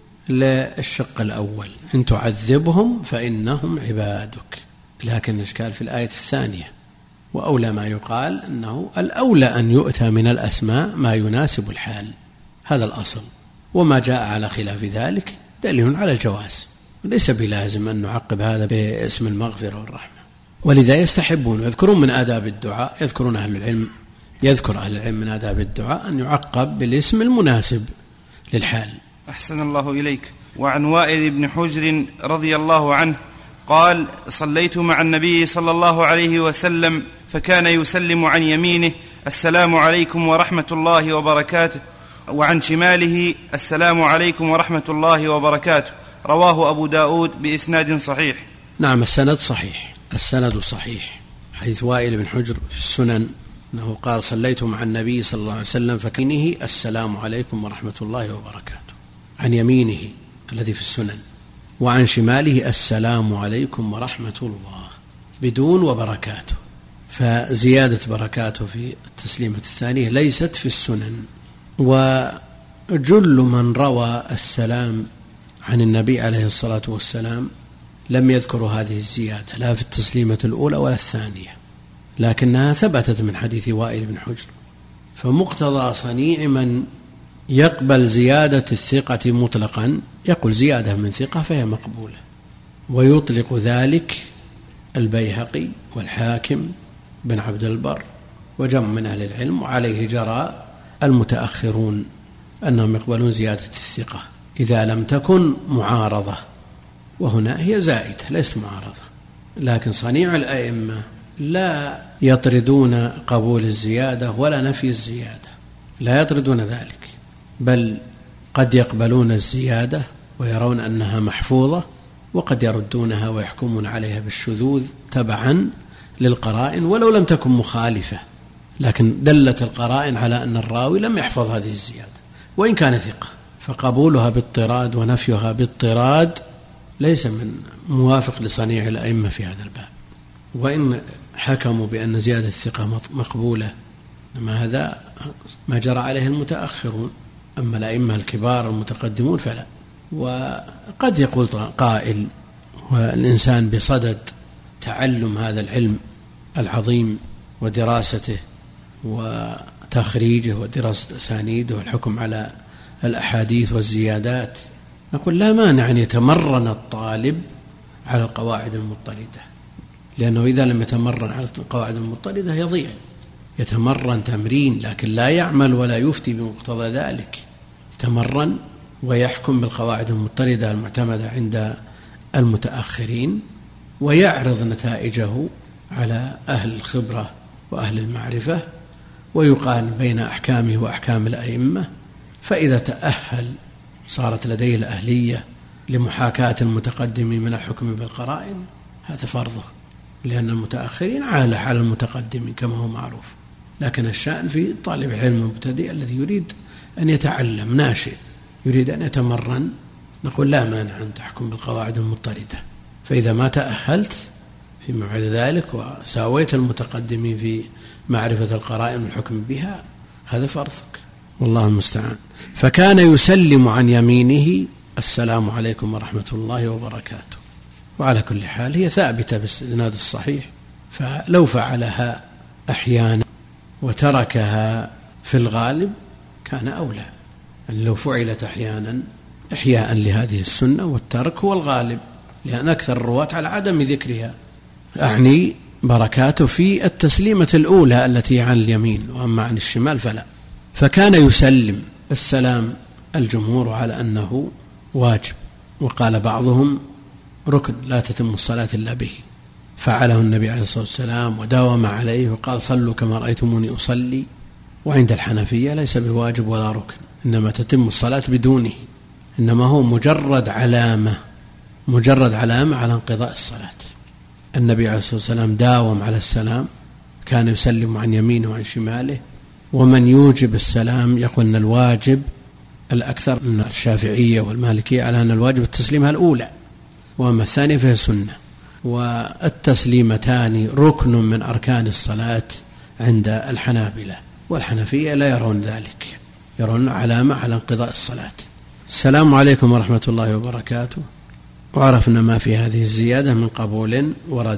[SPEAKER 1] للشق الأول: إن تعذبهم فإنهم عبادك. لكن الإشكال في الآية الثانية، وأولى ما يقال أنه الأولى أن يؤتى من الأسماء ما يناسب الحال، هذا الأصل. وما جاء على خلاف ذلك دليل على الجواز، ليس بلازم أن نعقب هذا باسم المغفرة والرحمة. ولذا يستحبون يذكرون من آداب الدعاء، يذكرون أهل العلم يذكر أهل العلم من آداب الدعاء أن يعقب بالاسم المناسب للحال.
[SPEAKER 2] أحسن الله إليك. وعن وائل بن حجر رضي الله عنه قال: صليت مع النبي صلى الله عليه وسلم فكان يسلم عن يمينه: السلام عليكم ورحمة الله وبركاته، وعن شماله: السلام عليكم ورحمة الله وبركاته. رواه أبو داود بإسناد صحيح.
[SPEAKER 1] نعم، السند صحيح، السند صحيح. حيث وائل بن حجر في السنن أنه قال: صليت مع النبي صلى الله عليه وسلم فكانه السلام عليكم ورحمة الله وبركاته، عن يمينه الذي في السنن، وعن شماله السلام عليكم ورحمة الله بدون وبركاته. فزيادة بركاته في التسليمة الثانية ليست في السنن. وجل من روى السلام عن النبي عليه الصلاة والسلام لم يذكروا هذه الزيادة لا في التسليمة الأولى ولا الثانية، لكنها ثبتت من حديث وائل بن حجر. فمقتضى صنيع من يقبل زيادة الثقة مطلقا يقول زيادة من ثقة فهي مقبولة، ويطلق ذلك البيهقي والحاكم بن عبد البر وجمع من أهل العلم، وعليه جرى المتأخرون أنهم يقبلون زيادة الثقة إذا لم تكن معارضة، وهنا هي زائدة ليست معارضة. لكن صنيع الأئمة لا يطردون قبول الزيادة ولا نفي الزيادة، لا يطردون ذلك، بل قد يقبلون الزيادة ويرون أنها محفوظة، وقد يردونها ويحكمون عليها بالشذوذ تبعا للقرائن ولو لم تكن مخالفة، لكن دلت القرائن على أن الراوي لم يحفظ هذه الزيادة وإن كان ثقة، فقبولها باضطراد ونفيها باضطراد ليس من موافق لصنيع الأئمة في هذا الباب. وإن حكموا بأن زيادة الثقة مقبولة، ما هذا ما جرى عليه المتأخرون، أما الأئمة الكبار المتقدمون فلا. وقد يقول قائل: والإنسان بصدد تعلم هذا العلم العظيم ودراسته وتخريجه ودراسة أسانيده والحكم على الأحاديث والزيادات، نقول لا مانع أن يتمرن الطالب على القواعد المضطردة، لأنه إذا لم يتمرن على القواعد المضطردة يضيع. يتمرن تمرين لكن لا يعمل ولا يفتي بمقتضى ذلك، يتمرن ويحكم بالقواعد المضطردة المعتمدة عند المتأخرين ويعرض نتائجه على أهل الخبرة وأهل المعرفة ويقارن بين أحكامه وأحكام الأئمة، فإذا تأهل صارت لديه الأهلية لمحاكاة المتقدمين من الحكم بالقرائن هذا فرضه، لأن المتأخرين عالة على المتقدمين كما هو معروف. لكن الشأن في طالب العلم المبتدئ الذي يريد أن يتعلم ناشئ يريد أن يتمرن، نقول لا مانع أن تحكم بالقواعد المضطردة، فإذا ما تأهلت فيما بعد ذلك وساويت المتقدمين في معرفة القرائن والحكم بها هذا فرضك، والله المستعان. فكان يسلم عن يمينه السلام عليكم ورحمة الله وبركاته. وعلى كل حال هي ثابتة بالإسناد الصحيح، فلو فعلها أحيانا وتركها في الغالب كان أولى، يعني لو فعلت أحيانا إحياء لهذه السنة والترك هو الغالب، لأن أكثر الرواة على عدم ذكرها، أعني بركاته في التسليمة الأولى التي عن اليمين، وأما عن الشمال فلا. فكان يسلم السلام الجمهور على أنه واجب، وقال بعضهم ركن لا تتم الصلاة إلا به، فعله النبي عليه الصلاة والسلام وداوم عليه وقال صلوا كما رأيتموني أصلي. وعند الحنفية ليس بواجب ولا ركن، إنما تتم الصلاة بدونه، إنما هو مجرد علامة مجرد علامة على انقضاء الصلاة. النبي عليه الصلاة والسلام داوم على السلام، كان يسلم عن يمينه وعن شماله. ومن يوجب السلام يقول أن الواجب الأكثر من الشافعية والمالكية على أن الواجب التسليمها الأولى، وأما الثانية فهي سنة. والتسليمتان ركن من أركان الصلاة عند الحنابلة، والحنفية لا يرون ذلك، يرون علامة على انقضاء الصلاة. السلام عليكم ورحمة الله وبركاته، وعرفنا ما في هذه الزيادة من قبول ورد،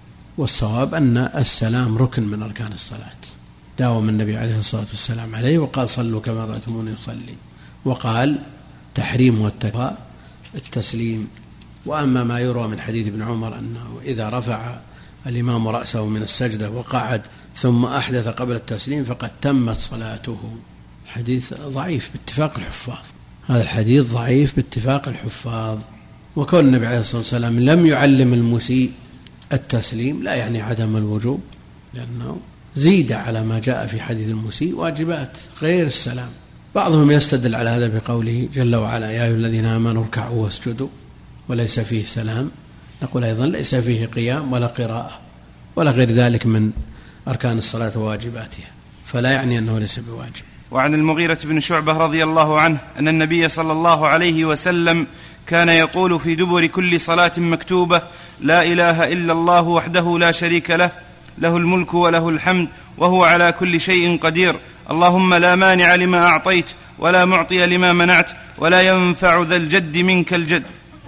[SPEAKER 1] والصواب أن السلام ركن من أركان الصلاة، داوم النبي عليه الصلاة والسلام عليه وقال صلوا كما رأيتموني يصلي، وقال تحريم والتكفى التسليم. وأما ما يروى من حديث ابن عمر أنه إذا رفع الإمام رأسه من السجدة وقعد ثم أحدث قبل التسليم فقد تمت صلاته، حديث ضعيف باتفاق الحفاظ، هذا الحديث ضعيف باتفاق الحفاظ. وكون النبي عليه الصلاة والسلام لم يعلم المسيء التسليم لا يعني عدم الوجوب، لأنه زيد على ما جاء في حديث المسيء واجبات غير السلام. بعضهم يستدل على هذا بقوله جل وعلا يا أيها الذين آمنوا اركعوا واسجدوا، وليس فيه سلام. نقول أيضا ليس فيه قيام ولا قراءة ولا غير ذلك من أركان الصلاة وواجباتها، فلا يعني أنه ليس بواجب.
[SPEAKER 2] وعن المغيرة بن شعبة رضي الله عنه أن النبي صلى الله عليه وسلم كان يقول في دبر كل صلاة مكتوبة لا إله إلا الله وحده لا شريك له، له الملك وله الحمد وهو على كل شيء قدير، اللهم لا مانع لما أعطيت ولا معطي لما منعت ولا ينفع ذا الجد منك الجد،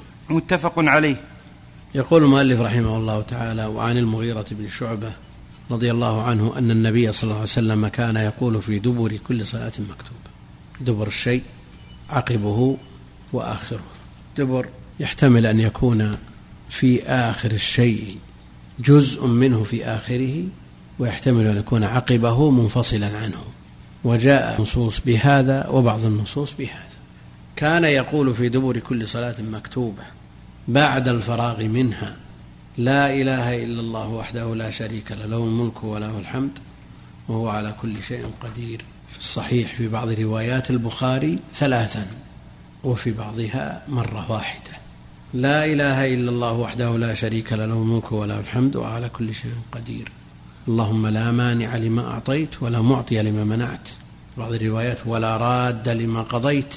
[SPEAKER 2] متفق عليه.
[SPEAKER 1] يقول المؤلف رحمه الله تعالى وعن المغيرة بن شعبة رضي الله عنه أن النبي صلى الله عليه وسلم كان يقول في دبر كل صلاة مكتوبة. دبر الشيء عقبه وآخره، دبر يحتمل أن يكون في آخر الشيء جزء منه في آخره، ويحتمل أن يكون عقبه منفصلا عنه، وجاء نصوص بهذا وبعض النصوص بهذا. كان يقول في دبر كل صلاة مكتوبة بعد الفراغ منها لا إله إلا الله وحده لا شريك له، له الملك وله الحمد وهو على كل شيء قدير. في الصحيح في بعض روايات البخاري ثلاثا وفي بعضها مرة واحدة، لا إله إلا الله وحده لا شريك له، له الملك وله الحمد وهو على كل شيء قدير، اللهم لا مانع لما أعطيت ولا معطي لما منعت. بعض الروايات ولا راد لما قضيت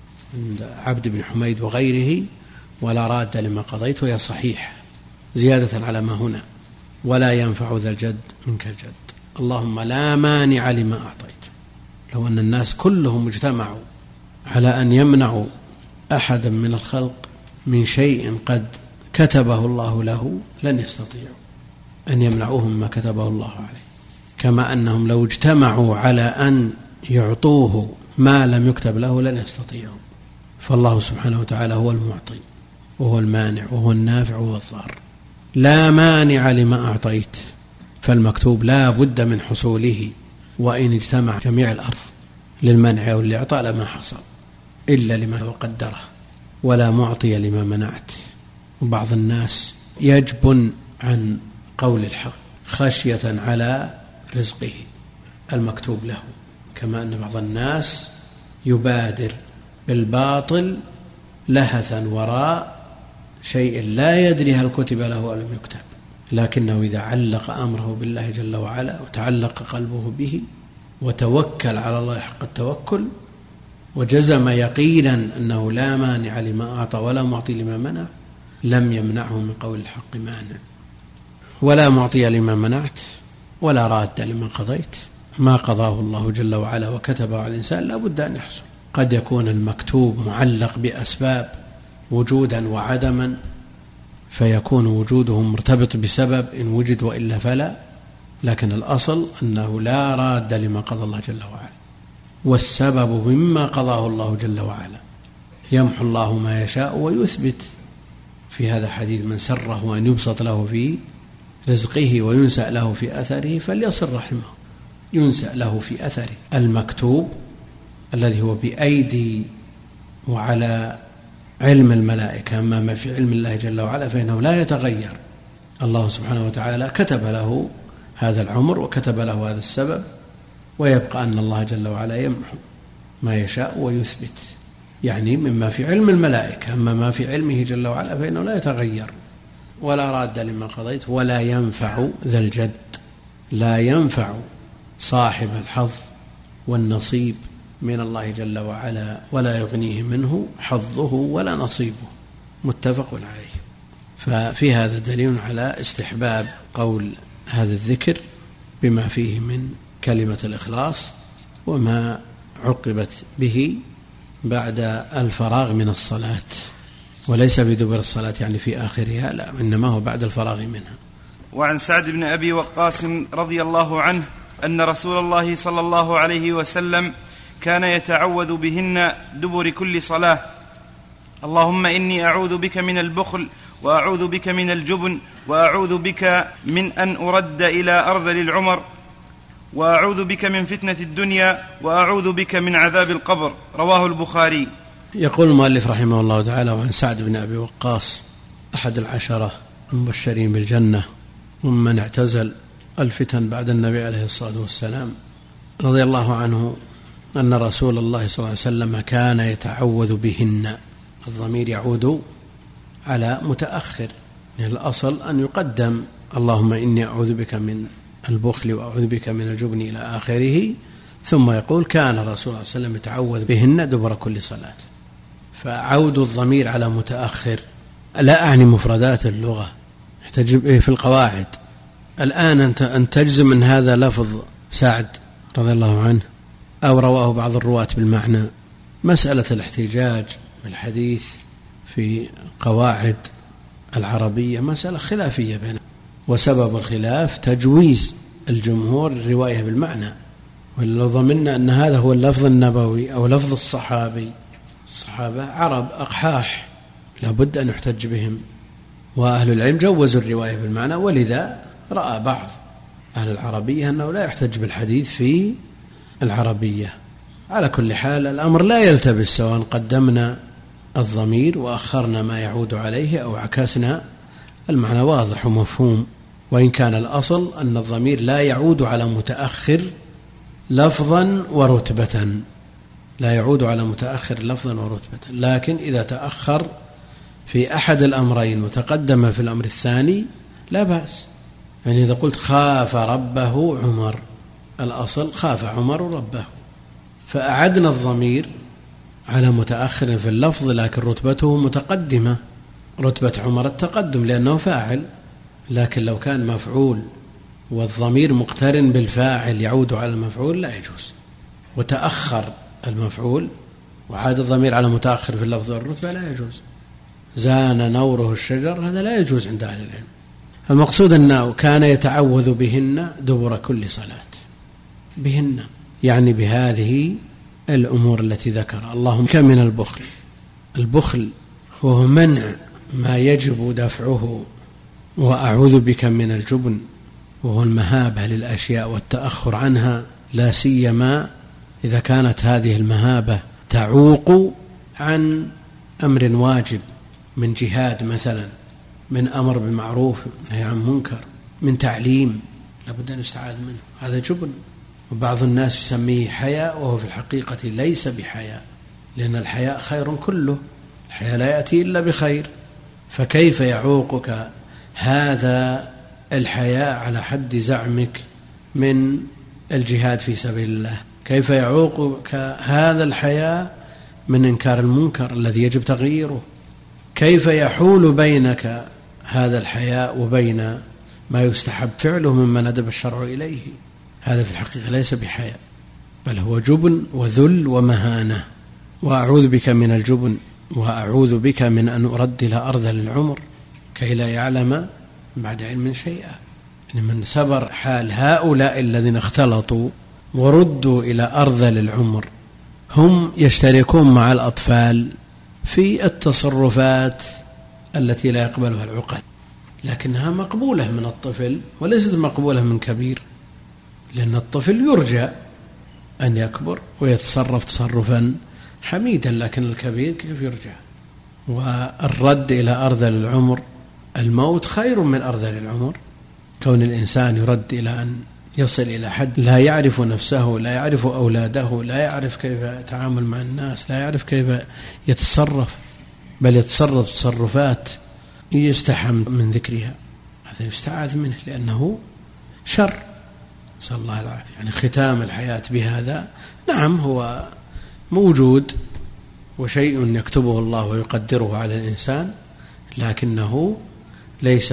[SPEAKER 1] عند عبد بن حميد وغيره، ولا راد لما قضيت، وهي صحيح زيادة على ما هنا، ولا ينفع ذا الجد منك الجد، اللهم لا مانع لما أعطيت. لو أن الناس كلهم اجتمعوا على أن يمنعوا أحدا من الخلق من شيء قد كتبه الله له لن يستطيعوا أن يمنعوه مما كتبه الله عليه، كما أنهم لو اجتمعوا على أن يعطوه ما لم يكتب له لن يستطيعوا. فالله سبحانه وتعالى هو المعطي وهو المانع وهو النافع وهو الضار، لا مانع لما أعطيت، فالمكتوب لا بد من حصوله، وإن اجتمع جميع الأرض للمنع والإعطاء لما حصل إلا لما قدره، ولا معطي لما منعت وبعض الناس يجبن عن قول الحق خشية على رزقه المكتوب له، كما أن بعض الناس يبادر بالباطل لهثا وراء شيء لا يدري هل كتب له أو لم يكتب، لكنه إذا علق أمره بالله جل وعلا وتعلق قلبه به وتوكل على الله حق التوكل وجزم يقينا أنه لا مانع لما أعطى ولا معطي لما منع، لم يمنعه من قول الحق مانع، ولا معطي لما منعت ولا راد لما قضيت. ما قضاه الله جل وعلا وكتبه على الإنسان لا بد أن يحصل. قد يكون المكتوب معلق بأسباب وجودا وعدما، فيكون وجوده مرتبط بسبب إن وجد وإلا فلا، لكن الأصل أنه لا راد لما قضى الله جل وعلا، والسبب مما قضاه الله جل وعلا. يمحو الله ما يشاء ويثبت. في هذا حديث: من سره أن يبسط له في رزقه وينسأ له في أثره فليصل رحمه. ينسأ له في أثره المكتوب الذي هو بأيدي وعلى علم الملائكة، أما ما في علم الله جل وعلا فإنه لا يتغير. الله سبحانه وتعالى كتب له هذا العمر وكتب له هذا السبب، ويبقى أن الله جل وعلا يمحو ما يشاء ويثبت، يعني مما في علم الملائكة. أما ما في علمه جل وعلا فإنه لا يتغير ولا راد لما قضيت ولا ينفع ذا الجد. لا ينفع صاحب الحظ والنصيب من الله جل وعلا ولا يغنيه منه حظه ولا نصيبه. متفق عليه. ففي هذا دليل على استحباب قول هذا الذكر بما فيه من كلمة الإخلاص وما عقبت به بعد الفراغ من الصلاة، وليس بدبر الصلاة يعني في آخرها، لا، إنما هو بعد الفراغ منها.
[SPEAKER 2] وعن سعد بن أبي وقاص رضي الله عنه أن رسول الله صلى الله عليه وسلم كان يتعوذ بهن دبر كل صلاة: اللهم إني أعوذ بك من البخل، وأعوذ بك من الجبن، وأعوذ بك من أن أرد إلى أرذل العمر، وأعوذ بك من فتنة الدنيا، وأعوذ بك من عذاب القبر. رواه البخاري.
[SPEAKER 1] يقول المؤلف رحمه الله تعالى: وعن سعد بن أبي وقاص أحد العشرة المبشرين بالجنة ومن اعتزل الفتن بعد النبي عليه الصلاة والسلام، رضي الله عنه أن رسول الله صلى الله عليه وسلم كان يتعوذ بهن. الضمير يعود على متأخر، يعني الأصل أن يقدم اللهم إني أعوذ بك من البخل وأعوذ بك من الجبن إلى آخره، ثم يقول كان رسول الله صلى الله عليه وسلم يتعوذ بهن دبر كل صلاة. فعود الضمير على متأخر لا أعني مفردات اللغة يحتجب في القواعد. الآن أنت أن تجزم من هذا لفظ سعد رضي الله عنه أو رواه بعض الرواة بالمعنى. مسألة الاحتجاج بالحديث في قواعد العربية مسألة خلافية بينهم، وسبب الخلاف تجويز الجمهور الرواية بالمعنى. ولو ضمننا أن هذا هو اللفظ النبوي أو لفظ الصحابي، الصحابة عرب أقحاح لابد أن يحتج بهم، وأهل العلم جوزوا الرواية بالمعنى، ولذا رأى بعض أهل العربية أنه لا يحتج بالحديث في العربية. على كل حال الأمر لا يلتبس سواء قدمنا الضمير وأخرنا ما يعود عليه أو عكسنا، المعنى واضح ومفهوم، وإن كان الأصل أن الضمير لا يعود على متأخر لفظا ورتبة، لا يعود على متأخر لفظا ورتبة، لكن إذا تأخر في أحد الأمرين وتقدم في الأمر الثاني لا بأس. يعني إذا قلت خاف ربه عمر، الأصل خاف عمر ربه، فأعدنا الضمير على متأخر في اللفظ لكن رتبته متقدمة، رتبة عمر التقدم لأنه فاعل. لكن لو كان مفعول والضمير مقترن بالفاعل يعود على المفعول لا يجوز، وتأخر المفعول وعاد الضمير على متأخر في اللفظ والرتبة لا يجوز. زان نوره الشجر، هذا لا يجوز عند أهل العلم. المقصود أنه كان يتعوذ بهن دبر كل صلاة، بهن يعني بهذه الأمور التي ذكر. اللهم بك من البخل. البخل هو منع ما يجب دفعه، وأعوذ بك من الجبن وهو المهابة للأشياء والتأخر عنها، لا سيما إذا كانت هذه المهابة تعوق عن أمر واجب من جهاد مثلا من أمر بالمعروف نهي عن منكر، من تعليم، لابد أن يستعاذ منه. هذا جبن. وبعض الناس يسميه حياء وهو في الحقيقة ليس بحياء، لأن الحياء خير كله، الحياء لا يأتي إلا بخير. فكيف يعوقك هذا الحياء على حد زعمك من الجهاد في سبيل الله؟ كيف يعوقك هذا الحياء من إنكار المنكر الذي يجب تغييره؟ كيف يحول بينك هذا الحياء وبين ما يستحب فعله مما ندب الشرع إليه؟ هذا في الحقيقة ليس بحياء، بل هو جبن وذل ومهانة. وأعوذ بك من الجبن، وأعوذ بك من أن أرد إلى أرذل العمر كي لا يعلم بعد علم شيئا. من سبر حال هؤلاء الذين اختلطوا وردوا إلى أرذل العمر، هم يشتركون مع الأطفال في التصرفات التي لا يقبلها العقل، لكنها مقبولة من الطفل وليست مقبولة من كبير، لأن الطفل يرجى أن يكبر ويتصرف تصرفا حميدا، لكن الكبير كيف يرجى؟ والرد إلى أرذل العمر، الموت خير من أرذل العمر. كون الإنسان يرد إلى أن يصل إلى حد لا يعرف نفسه، لا يعرف أولاده، لا يعرف كيف يتعامل مع الناس، لا يعرف كيف يتصرف، بل يتصرف تصرفات يستحم من ذكرها، هذا يستعاذ منه لأنه شر، نسأل الله العافية. يعني ختام الحياة بهذا نعم هو موجود وشيء يكتبه الله ويقدره على الإنسان، لكنه ليس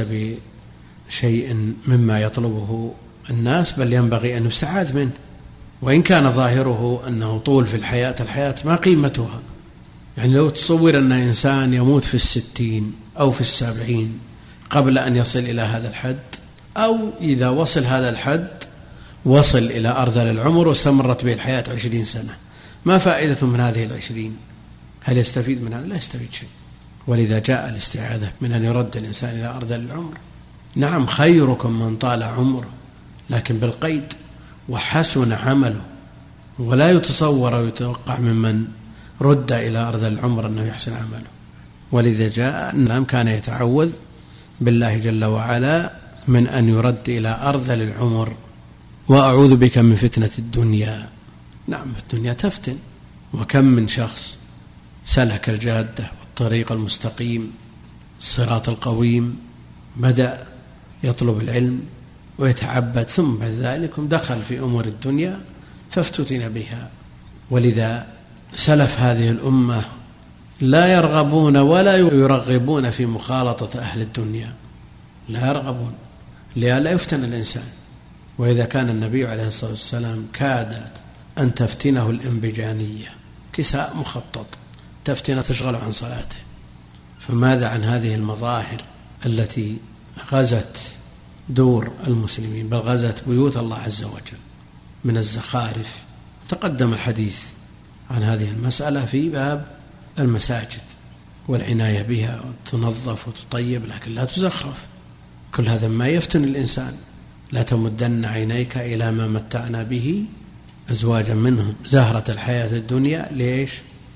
[SPEAKER 1] بشيء مما يطلبه الناس، بل ينبغي أن يستعاذ منه. وإن كان ظاهره أنه طول في الحياة، الحياة ما قيمتها. يعني لو تصور أن إنسان يموت في الستين أو في السبعين قبل أن يصل إلى هذا الحد، أو إذا وصل هذا الحد وصل إلى أرذل العمر واستمرت به الحياة عشرين سنة، ما فائدة من هذه العشرين؟ هل يستفيد من هذا؟ لا يستفيد شيء. ولذا جاء الاستعاذة من أن يرد الإنسان إلى أرذل العمر. نعم خيركم من طال عمره، لكن بالقيد وحسن عمله، ولا يتصور ويتوقع ممن رد إلى أرذل العمر أنه يحسن عمله. ولذا جاء أن كان يتعوذ بالله جل وعلا من أن يرد إلى أرذل العمر. وأعوذ بك من فتنة الدنيا. نعم الدنيا تفتن، وكم من شخص سلك الجادة والطريق المستقيم الصراط القويم، بدأ يطلب العلم ويتعبد، ثم بعد ذلك دخل في أمور الدنيا فافتتن بها. ولذا سلف هذه الأمة لا يرغبون ولا يرغبون في مخالطة أهل الدنيا، لا يرغبون لئلا يفتن الإنسان. وإذا كان النبي عليه الصلاة والسلام كادت أن تفتنه الإنبجانية، كساء مخطط، تفتنه تشغل عن صلاته، فماذا عن هذه المظاهر التي غزت دور المسلمين، بل غزت بيوت الله عز وجل من الزخارف. تقدم الحديث عن هذه المسألة في باب المساجد والعناية بها، وتنظف وتطيب لكن لا تزخرف. كل هذا ما يفتن الإنسان. لا تمدن عينيك إلى ما متعنا به أزواجا منهم زهرة الحياة الدنيا، ليش؟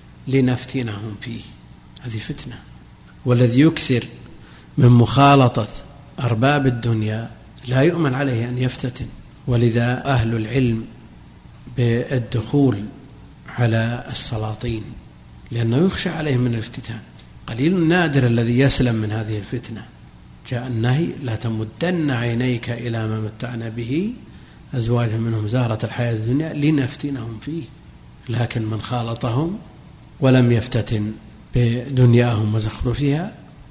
[SPEAKER 1] لنفتنهم فيه. هذه فتنة. والذي يكثر من مخالطة أرباب الدنيا لا يؤمن عليه أن يفتتن. ولذا أهل العلم بالدخول على السلاطين، لأنه يخشى عليهم من الافتتان. قليل نادر الذي يسلم من هذه الفتنة. جاء النهي لا تمدن عينيك إلى ما متعنا به أزواجا منهم زهرة الحياة الدنيا لنفتنهم فيه. لكن من خالطهم ولم يفتتن بدنياهم وزخرفها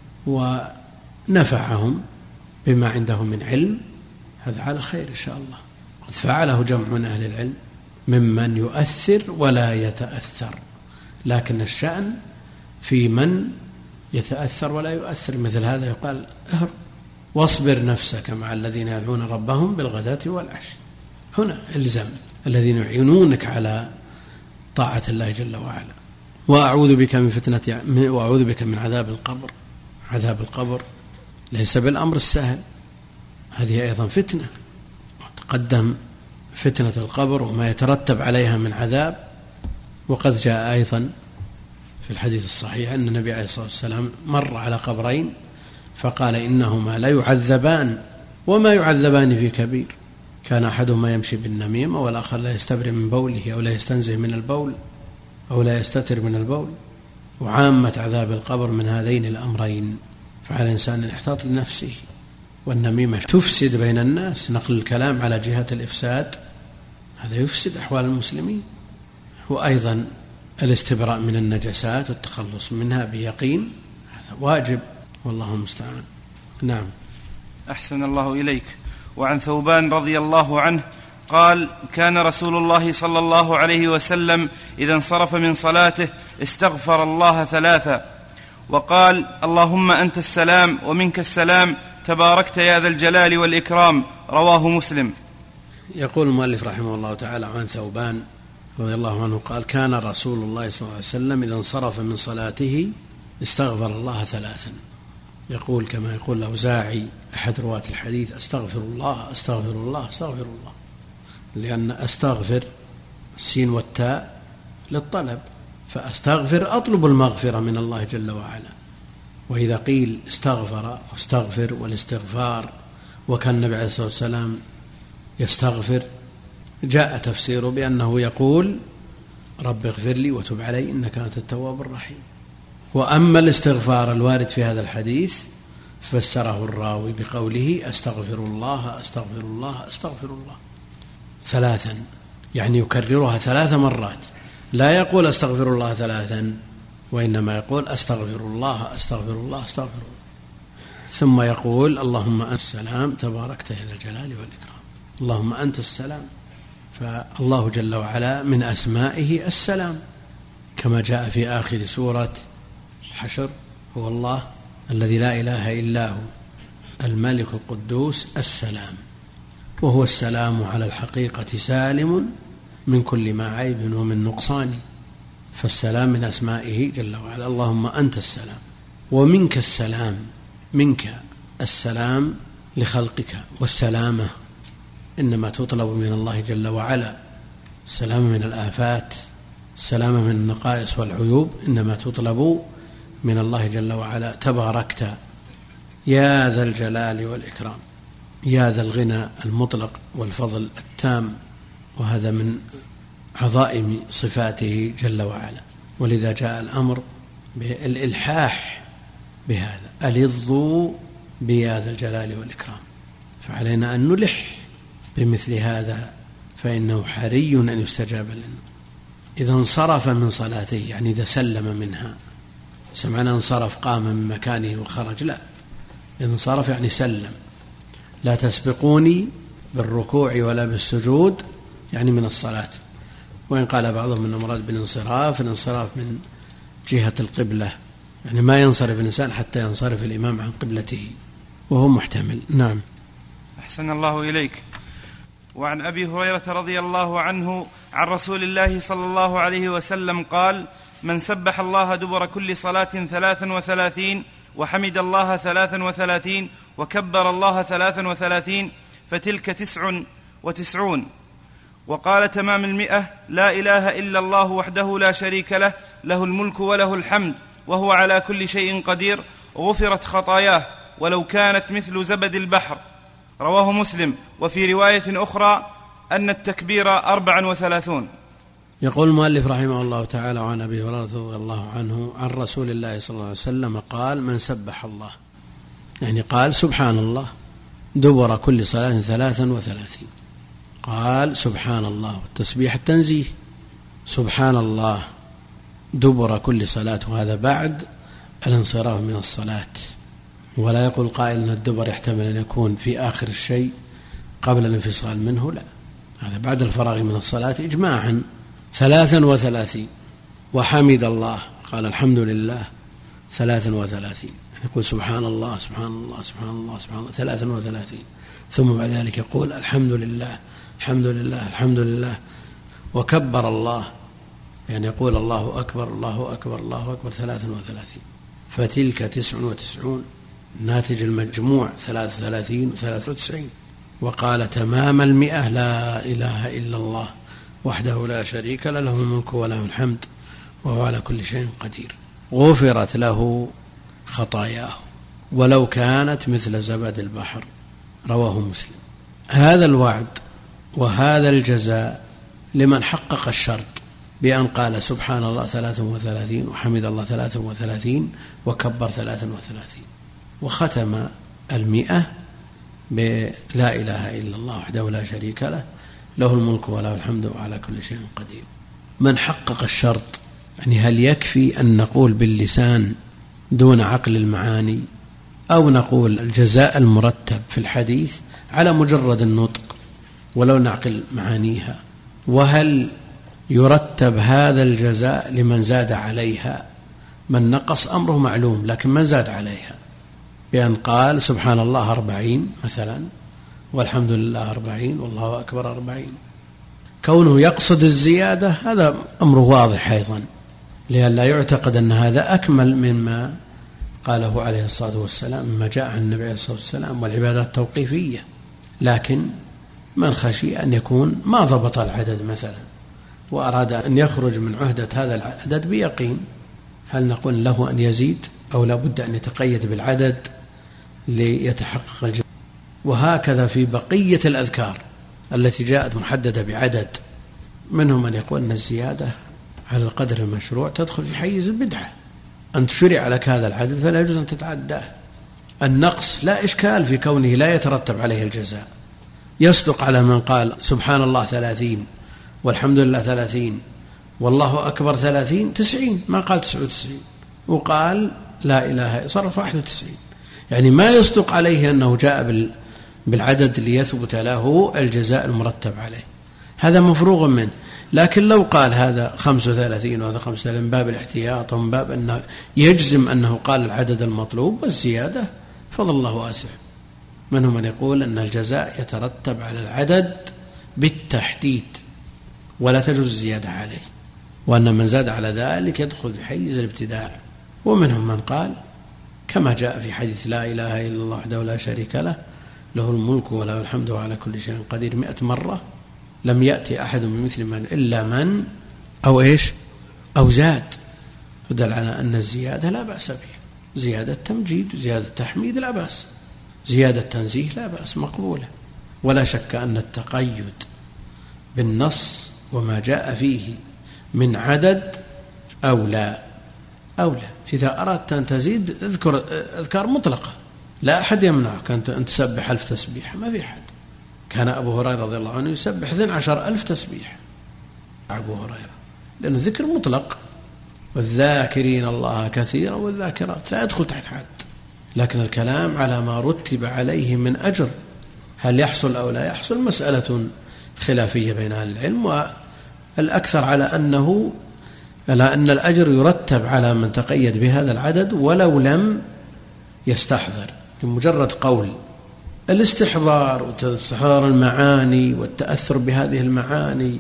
[SPEAKER 1] ونفعهم بما عنده من علم، هذا على خير إن شاء الله. قد فعله جمع من أهل العلم ممن يؤثر ولا يتأثر، لكن الشأن في من يتأثر ولا يؤثر. مثل هذا يقال اهرب واصبر نفسك مع الذين يدعون ربهم بالغداة والعشي. هنا الزم الذين يعينونك على طاعة الله جل وعلا. وأعوذ بك من فتنة وأعوذ بك من عذاب القبر. عذاب القبر ليس بالأمر السهل، هذه أيضا فتنة. تقدم فتنة القبر وما يترتب عليها من عذاب. وقد جاء أيضا في الحديث الصحيح أن النبي عليه الصلاة والسلام مر على قبرين فقال إنهما لا يعذبان وما يعذبان في كبير. كان أحدهما يمشي بالنميمة والآخر لا يستبرئ من بوله أو لا يستنزه من البول أو لا يستتر من البول. وعامة عذاب القبر من هذين الأمرين، فعلى الإنسان الاحتاط لنفسه. والنميمة تفسد بين الناس، نقل الكلام على جهة الإفساد هذا يفسد أحوال المسلمين. وأيضا الاستبراء من النجسات والتخلص منها بيقين هذا واجب، والله المستعان. نعم.
[SPEAKER 2] أحسن الله إليك. وعن ثوبان رضي الله عنه قال: كان رسول الله صلى الله عليه وسلم إذا انصرف من صلاته استغفر الله ثلاثا وقال: اللهم أنت السلام ومنك السلام تباركت يا ذا الجلال والإكرام. رواه مسلم.
[SPEAKER 1] يقول المؤلف رحمه الله تعالى عن ثوبان رضي الله عنه قال: كان رسول الله صلى الله عليه وسلم إذا انصرف من صلاته استغفر الله ثلاثا. يقول كما يقول الأوزاعي أحد رواة الحديث: أستغفر الله أستغفر الله أستغفر الله، لأن أستغفر السين والتاء للطلب، فأستغفر أطلب المغفرة من الله جل وعلا. وإذا قيل استغفر واستغفر والاستغفار وكان النبي عليه الصلاة والسلام يستغفر، جاء تفسيره بأنه يقول: رب اغفر لي وتب علي إنك أنت التواب الرحيم. وأما الاستغفار الوارد في هذا الحديث فسره الراوي بقوله: أستغفر الله أستغفر الله أستغفر الله ثلاثا، يعني يكررها ثلاث مرات، لا يقول أستغفر الله ثلاثا، وإنما يقول أستغفر الله أستغفر الله أستغفر الله، ثم يقول: اللهم أنت السلام تباركت يا ذا الجلال والإكرام. اللهم أنت السلام، فالله جل وعلا من أسمائه السلام، كما جاء في آخر سورة الحشر: هو الله الذي لا إله إلا هو الملك القدوس السلام. وهو السلام على الحقيقة سالم من كل ما عيب ومن نقصان، فالسلام من أسمائه جل وعلا. اللهم أنت السلام ومنك السلام، منك السلام لخلقك، والسلامة إنما تطلب من الله جل وعلا. السلامة من الآفات، السلامة من النقائص والعيوب إنما تطلب من الله جل وعلا. تباركت يا ذا الجلال والإكرام، يا ذا الغنى المطلق والفضل التام، وهذا من عظائم صفاته جل وعلا. ولذا جاء الأمر بالإلحاح بهذا: ألظوا بيا ذا الجلال والإكرام. فعلينا أن نلح بمثل هذا، فإنه حري أن يستجاب لنا. إذا انصرف من صلاته يعني إذا سلم منها، سمعنا انصرف قام من مكانه وخرج، لا، إذا انصرف يعني سلم. لا تسبقوني بالركوع ولا بالسجود يعني من الصلاة. وإن قال بعضهم من المراد بالانصراف الانصراف من جهة القبلة، يعني ما ينصرف الإنسان حتى ينصرف الإمام عن قبلته، وهو محتمل. نعم.
[SPEAKER 2] أحسن الله إليك. وعن أبي هريرة رضي الله عنه عن رسول الله صلى الله عليه وسلم قال: من سبح الله دبر كل صلاة ثلاثا وثلاثين وحمد الله ثلاثا وثلاثين وكبر الله ثلاثا وثلاثين فتلك تسع وتسعون. وقال تمام المئة: لا إله إلا الله وحده لا شريك له، له الملك وله الحمد وهو على كل شيء قدير، غفرت خطاياه ولو كانت مثل زبد البحر. رواه مسلم. وفي رواية أخرى أن التكبير أربع وثلاثون.
[SPEAKER 1] يقول المؤلف رحمه الله تعالى عن أبي هريرة رضي الله عنه عن رسول الله صلى الله عليه وسلم قال: من سبح الله، يعني قال سبحان الله دبر كل صلاة ثلاثا وثلاثين. قال سبحان الله، والتسبيح التنزيه، سبحان الله دبر كل صلاة، وهذا بعد الانصراف من الصلاة. ولا يقول قائل أن الدبر يحتمل أن يكون في آخر الشيء قبل الانفصال منه، لا، هذا بعد الفراغ من الصلاة إجماعا. ثلاثا وثلاثين. وحمد الله، قال الحمد لله ثلاثا وثلاثين، يقول سبحان الله سبحان الله سبحان الله سبحان الله ثلاثا وثلاثين. ثم بعد ذلك يقول الحمد لله الحمد لله الحمد لله. وكبر الله، يعني يقول الله أكبر الله أكبر الله أكبر ثلاثا وثلاثين. فتلك تسع وتسعون، ناتج المجموع ثلاث وثلاثين وثلاث وتسعين. وقال تمام المئة: لا إله إلا الله وحده لا شريك له، له الملك وله الحمد وهو على كل شيء قدير. غفرت له خطاياه ولو كانت مثل زبد البحر، رواه مسلم. هذا الوعد وهذا الجزاء لمن حقق الشرط بأن قال سبحان الله ثلاث وثلاثين وحمد الله ثلاث وثلاثين وكبر ثلاث وثلاثين، وختم المئة بلا إله إلا الله وحده لا شريك له له الملك وله الحمد وعلى كل شيء قدير. من حقق الشرط، يعني هل يكفي أن نقول باللسان دون عقل المعاني، أو نقول الجزاء المرتب في الحديث على مجرد النطق ولو نعقل معانيها؟ وهل يرتب هذا الجزاء لمن زاد عليها؟ من نقص أمره معلوم، لكن من زاد عليها بأن قال سبحان الله أربعين مثلا والحمد لله أربعين والله أكبر أربعين، كونه يقصد الزيادة هذا أمره واضح أيضا، لئلا يعتقد أن هذا أكمل مما قاله عليه الصلاة والسلام، مما جاء عن النبي عليه الصلاة والسلام والعبادات التوقيفية. لكن من خشي أن يكون ما ضبط العدد مثلا وأراد أن يخرج من عهدة هذا العدد بيقين، هل نقول له أن يزيد أو لا بد أن يتقيد بالعدد ليتحقق الجزاء؟ وهكذا في بقية الأذكار التي جاءت محددة بعدد، منهم من يقول أن الزيادة على القدر المشروع تدخل في حيز البدعة، أن تشرع لك هذا العدد فلا يجوز أن تتعداه. النقص لا إشكال في كونه لا يترتب عليه الجزاء، يصدق على من قال سبحان الله ثلاثين والحمد لله ثلاثين والله أكبر ثلاثين تسعين، ما قال تسعة وتسعين، وقال لا إله صرف واحد وتسعين، يعني ما يصدق عليه أنه جاء بالعدد ليثبت له الجزاء المرتب عليه، هذا مفروغ منه. لكن لو قال هذا خمس وثلاثين وهذا خمس وثلاثين من باب الاحتياط ومن باب أنه يجزم أنه قال العدد المطلوب والزيادة، فضل الله واسع. منهم من يقول أن الجزاء يترتب على العدد بالتحديد ولا تجوز الزيادة عليه، وأن من زاد على ذلك يدخل في حيز الابتداع. ومنهم من قال كما جاء في حديث لا إله إلا الله وحده لا شريك له له الملك وله الحمد وعلى كل شيء قدير مئة مرة، لم يأتي أحد بمثل من إلا من أو إيش أو زاد، فدل على أن الزيادة لا بأس بها، زيادة تمجيد زيادة تحميد لا بأس، زيادة تنزيه لا بأس مقبولة. ولا شك أن التقيد بالنص وما جاء فيه من عدد أولى أولى. إذا أردت أن تزيد اذكر أذكار مطلقة، لا أحد يمنعك أن تسبح ألف تسبيح، ما في أحد. كان أبو هريرة رضي الله عنه يسبح اثني عشر ألف تسبيح أبو هريرة، لأنه ذكر مطلق، والذاكرين الله كثيرا والذاكرات لا يدخل تحت حد. لكن الكلام على ما رتب عليه من أجر، هل يحصل أو لا يحصل مسألة خلافية بين أهل العلم، والأكثر على أنه على أن الأجر يرتب على من تقيد بهذا العدد ولو لم يستحضر، بمجرد قول. الاستحضار واستحضار المعاني والتأثر بهذه المعاني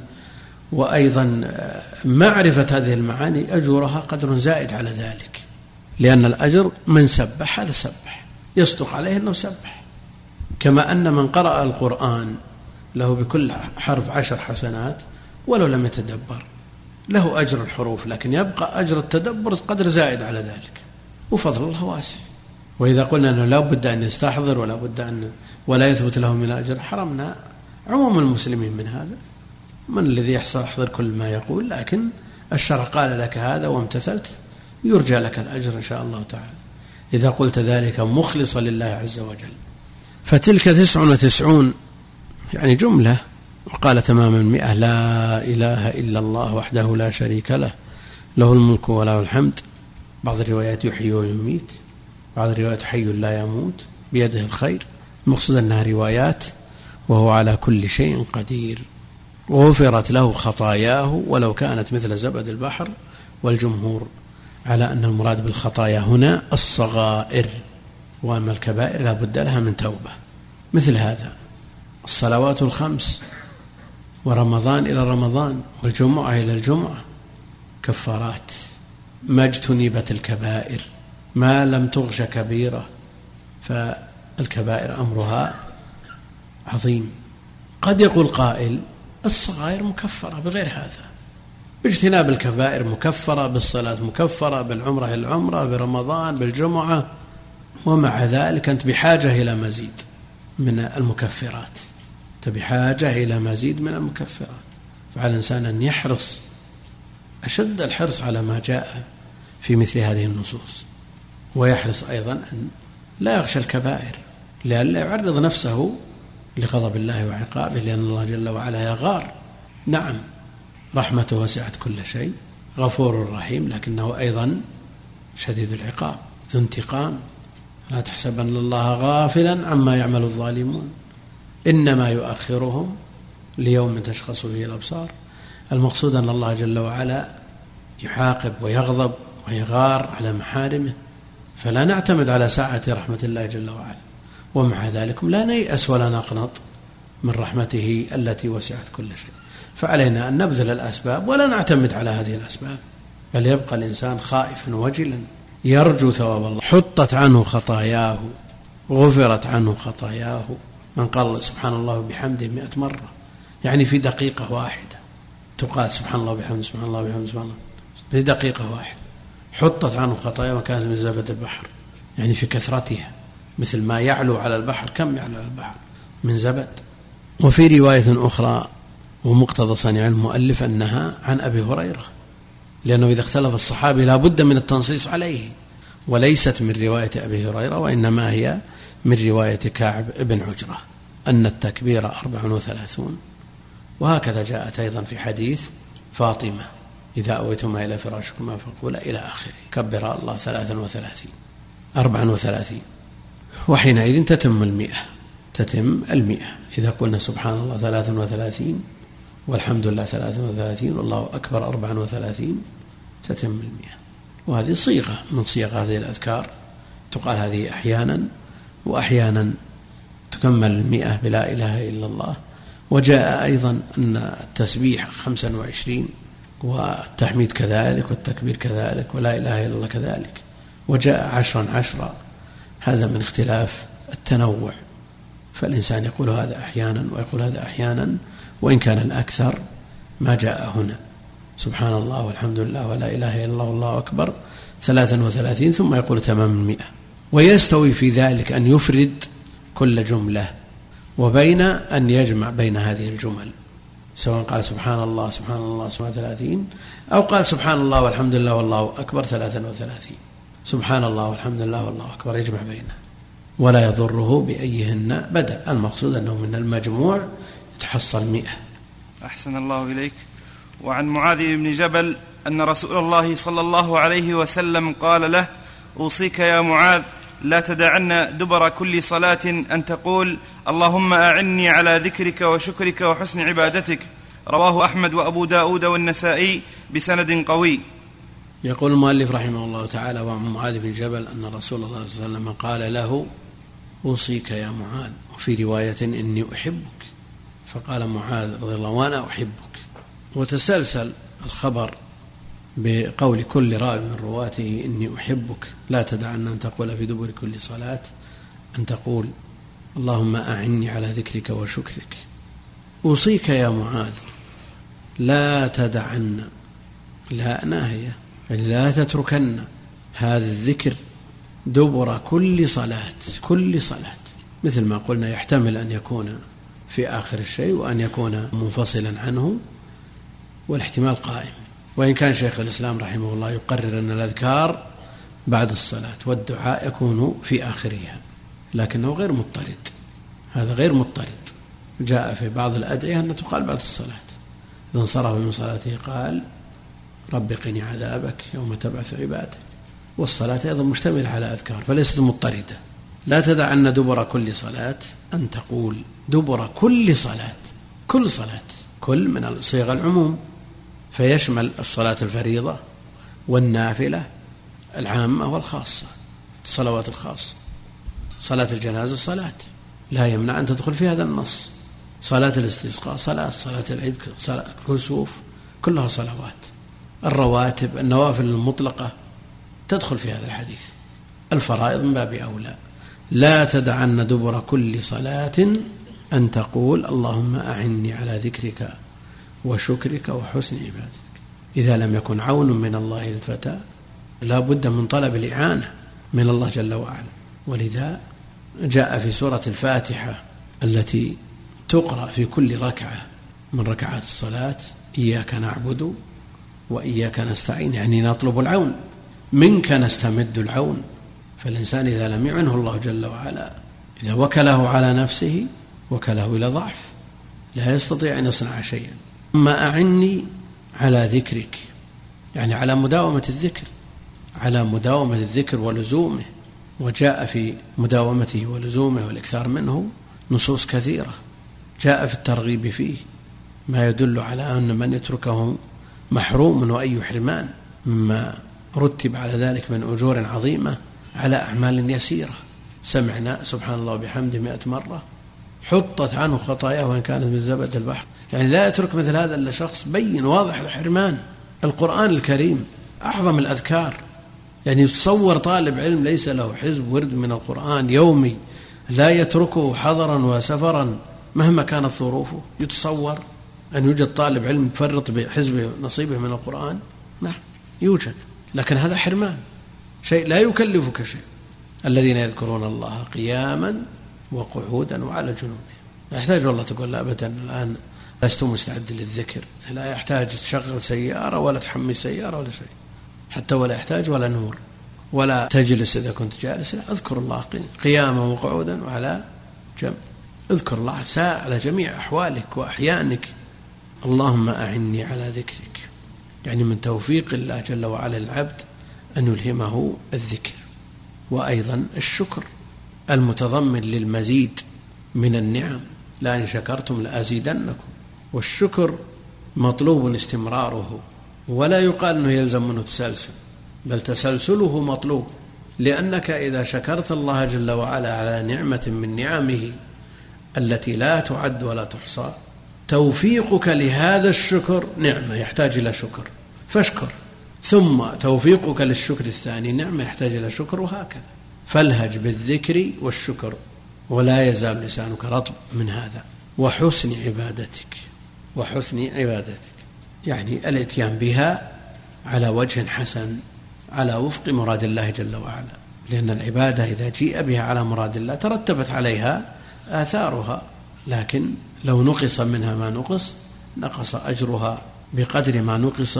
[SPEAKER 1] وأيضا معرفة هذه المعاني أجرها قدر زائد على ذلك، لأن الأجر من سبح هذا سبح يصدق عليه أنه سبح، كما أن من قرأ القرآن له بكل حرف عشر حسنات ولو لم يتدبر له أجر الحروف، لكن يبقى أجر التدبر قدر زائد على ذلك، وفضل الله واسع. وإذا قلنا أنه لا بد أن يستحضر ولا بد أن ولا يثبت له من الأجر، حرمنا عموم المسلمين من هذا. من الذي يحضر كل ما يقول؟ لكن الشرع قال لك هذا وامتثلت يرجى لك الأجر إن شاء الله تعالى إذا قلت ذلك مخلصا لله عز وجل. فتلك تسع وتسعون يعني جملة، وقال تمام المئة لا إله إلا الله وحده لا شريك له له الملك وله الحمد، بعض الروايات يحيي ويميت، بعض الروايات حي لا يموت بيده الخير، المقصود أنها روايات، وهو على كل شيء قدير. وغفرت له خطاياه ولو كانت مثل زبد البحر، والجمهور على أن المراد بالخطايا هنا الصغائر، وأما الكبائر لا بد لها من توبة، مثل هذا الصلوات الخمس ورمضان إلى رمضان والجمعة إلى الجمعة كفارات، ما اجتنبت الكبائر ما لم تغش كبيرة، فالكبائر أمرها عظيم. قد يقول قائل الصغائر مكفرة بغير هذا، باجتناب الكبائر مكفرة، بالصلاة مكفرة، بالعمرة العمرة، برمضان، بالجمعة، ومع ذلك أنت بحاجة إلى مزيد من المكفرات، أنت بحاجة إلى مزيد من المكفرات. فعلى الإنسان أن يحرص أشد الحرص على ما جاء في مثل هذه النصوص، ويحرص أيضا أن لا يغشى الكبائر لئلا يعرض نفسه لغضب الله وعقابه، لأن الله جل وعلا يغار. نعم رحمته وسعت كل شيء، غفور رحيم، لكنه أيضا شديد العقاب ذو انتقام. لا تحسبن الله غافلا عما يعمل الظالمون إنما يؤخرهم ليوم تشخص فيه الأبصار. المقصود أن الله جل وعلا يعاقب ويغضب ويغار على محارمه، فلا نعتمد على سعة رحمة الله جل وعلا، ومع ذلك لا نيأس ولا نقنط من رحمته التي وسعت كل شيء. فعلينا أن نبذل الأسباب ولا نعتمد على هذه الأسباب، بل يبقى الإنسان خائفا وجلا يرجو ثواب الله. حطت عنه خطاياه، غفرت عنه خطاياه. من قال سبحان الله بحمده مئة مرة، يعني في دقيقة واحدة تقال سبحان الله بحمده سبحان الله بحمده سبحان الله في دقيقة واحدة. حطت عنه خطاياه وكانت من زبد البحر، يعني في كثرتها، مثل ما يعلو على البحر. كم يعلو على البحر من زبد. وفي رواية أخرى ومقتضى صنيع المؤلف أنها عن أبي هريرة، لأنه إذا اختلف الصحابي لا بد من التنصيص عليه، وليست من رواية أبي هريرة، وإنما هي من رواية كعب بن عجرة أن التكبير أربع وثلاثون. وهكذا جاءت أيضا في حديث فاطمة إذا أويتما إلى فراشكما فقولا إلى آخره، كبر الله ثلاثا وثلاثين أربعا وثلاثين. وحينئذ تتم المئة تتم المئة إذا قلنا سبحان الله ثلاثا وثلاثين والحمد لله ثلاثا وثلاثين والله أكبر أربعا وثلاثين تتم المئة. وهذه صيغة من صيغ هذه الأذكار، تقال هذه أحيانا، وأحيانا تكمل المئة بلا إله إلا الله. وجاء أيضا أن التسبيح خمسا وعشرين، والتحميد كذلك، والتكبير كذلك، ولا إله إلا الله كذلك. وجاء عشرا عشرا، هذا من اختلاف التنوع، فالإنسان يقول هذا أحيانا ويقول هذا أحيانا، وإن كان الأكثر ما جاء هنا سبحان الله والحمد لله ولا إله إلا الله والله أكبر ثلاثا وثلاثين، ثم يقول تمام المئة. ويستوي في ذلك أن يفرد كل جملة، وبين أن يجمع بين هذه الجمل، سواء قال سبحان الله سبحان الله سبحان وثلاثين، أو قال سبحان الله والحمد لله والله أكبر ثلاثا وثلاثين. سبحان الله والحمد لله والله أكبر يجمع بينه ولا يضره بأيهن بدأ. المقصود أنه من المجموع يتحصل مئة.
[SPEAKER 2] أحسن الله إليك. وعن معاذ بن جبل أن رسول الله صلى الله عليه وسلم قال له: أوصيك يا معاذ لا تدعن دبر كل صلاة أن تقول اللهم أعني على ذكرك وشكرك وحسن عبادتك. رواه أحمد وأبو داود والنسائي بسند قوي.
[SPEAKER 1] يقول المؤلف رحمه الله تعالى: وعن معاذ بن جبل أن رسول الله صلى الله عليه وسلم قال له: أوصيك يا معاذ. وفي رواية: إني أحبك. فقال معاذ رضي الله: وأنا أحبك. وتسلسل الخبر بقول كل راوي من رواته: إني أحبك، لا تدعن أن تقول في دبر كل صلاة أن تقول اللهم أعني على ذكرك وشكرك. أوصيك يا معاذ لا تدعن، لا ناهية، يعني لا تتركن هذا الذكر دبر كل صلاة، كل صلاة، مثل ما قلنا يحتمل أن يكون في آخر الشيء وأن يكون منفصلا عنه، والاحتمال قائم. وإن كان شيخ الإسلام رحمه الله يقرر أن الأذكار بعد الصلاة والدعاء يكون في آخرها، لكنه غير مضطرد، هذا غير مضطرد. جاء في بعض الأدعية أن تقال بعد الصلاة، إذا انصرف من صلاته قال رب قني عذابك يوم تبعث عبادك. والصلاة أيضا مشتملة على أذكار فليست مضطردة. لا تدعن دبر كل صلاة أن تقول دبر كل صلاة، كل صلاة، كل من صيغ العموم، فيشمل الصلاة الفريضة والنافلة العامة والخاصة، الصلوات الخاصة. صلاة الجنازة صلاة لا يمنع أن تدخل في هذا النص، صلاة الاستسقاء صلاة، صلاة العيد صلاة، الكسوف كلها صلوات. الرواتب النوافل المطلقة تدخل في هذا الحديث. الفرائض من باب أولى. لا تدعن دبر كل صلاة أن تقول اللهم أعني على ذكرك وشكرك وحسن عبادتك. إذا لم يكن عون من الله الفتى لا بد من طلب الإعانة من الله جل وعلا، ولذا جاء في سورة الفاتحة التي تقرأ في كل ركعة من ركعات الصلاة: إياك نعبد وإياك نستعين، يعني نطلب العون، منك نستمد العون. فالإنسان إذا لم يعنه الله جل وعلا، إذا وكله على نفسه وكله إلى ضعف، لا يستطيع أن يصنع شيئا. أما أعني على ذكرك، يعني على مداومة الذكر، على مداومة الذكر ولزومه. وجاء في مداومته ولزومه والإكثار منه نصوص كثيرة، جاء في الترغيب فيه ما يدل على أن من يتركه محروم وأي حرمان، مما رتب على ذلك من أجور عظيمة على أعمال يسيرة. سمعنا سبحان الله وبحمده مئة مرة حطت عنه خطاياه وإن كانت من زبد البحر. يعني لا يترك مثل هذا إلا شخص بين واضح الحرمان. القرآن الكريم أعظم الأذكار، يعني يتصور طالب علم ليس له حزب ورد من القرآن يومي لا يتركه حضرا وسفرا مهما كانت ظروفه؟ يتصور أن يوجد طالب علم يفرط بحزب نصيبه من القرآن؟ نعم يوجد، لكن هذا حرمان، شيء لا يكلفك شيء. الذين يذكرون الله قياما وقعودا وعلى جنوبهم. لا يحتاج والله تقول لا أبدا الآن لست مستعد للذكر، لا يحتاج تشغل سيارة ولا تحمي سيارة ولا شيء، حتى ولا يحتاج ولا نور، ولا تجلس إذا كنت جالس، لا، اذكر الله قياما وقعودا وعلى جنب. اذكر الله ساعة على جميع أحوالك وأحيانك. اللهم أعني على ذكرك، يعني من توفيق الله جل وعلا العبد أن يلهمه الذكر. وأيضا الشكر المتضمن للمزيد من النعم: لئن شكرتم لأزيدنكم. والشكر مطلوب استمراره، ولا يقال أنه يلزم منه تسلسل، بل تسلسله مطلوب، لأنك إذا شكرت الله جل وعلا على نعمة من نعمه التي لا تعد ولا تحصى، توفيقك لهذا الشكر نعمة يحتاج إلى شكر فاشكر، ثم توفيقك للشكر الثاني نعمة يحتاج إلى شكر، وهكذا. فالهج بالذكر والشكر ولا يزال لسانك رطب من هذا. وحسن عبادتك، وحسن عبادتك يعني الاتيان بها على وجه حسن على وفق مراد الله جل وعلا، لأن العبادة إذا جيء بها على مراد الله ترتبت عليها آثارها، لكن لو نقص منها ما نقص نقص أجرها بقدر ما نقص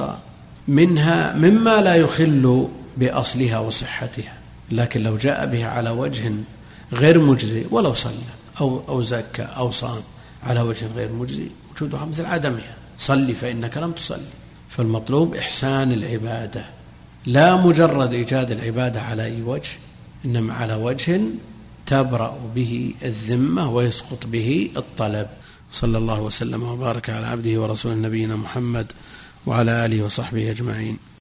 [SPEAKER 1] منها مما لا يخل بأصلها وصحتها. لكن لو جاء بها على وجه غير مجزي، ولو صلى أو, أو زكى أو صام على وجه غير مجزي، وجودها مثل عدمها. صلي فإنك لم تصلي. فالمطلوب إحسان العبادة، لا مجرد إيجاد العبادة على أي وجه، إنما على وجه تبرأ به الذمة ويسقط به الطلب. صلى الله وسلم وبارك على عبده ورسوله نبينا محمد وعلى آله وصحبه أجمعين.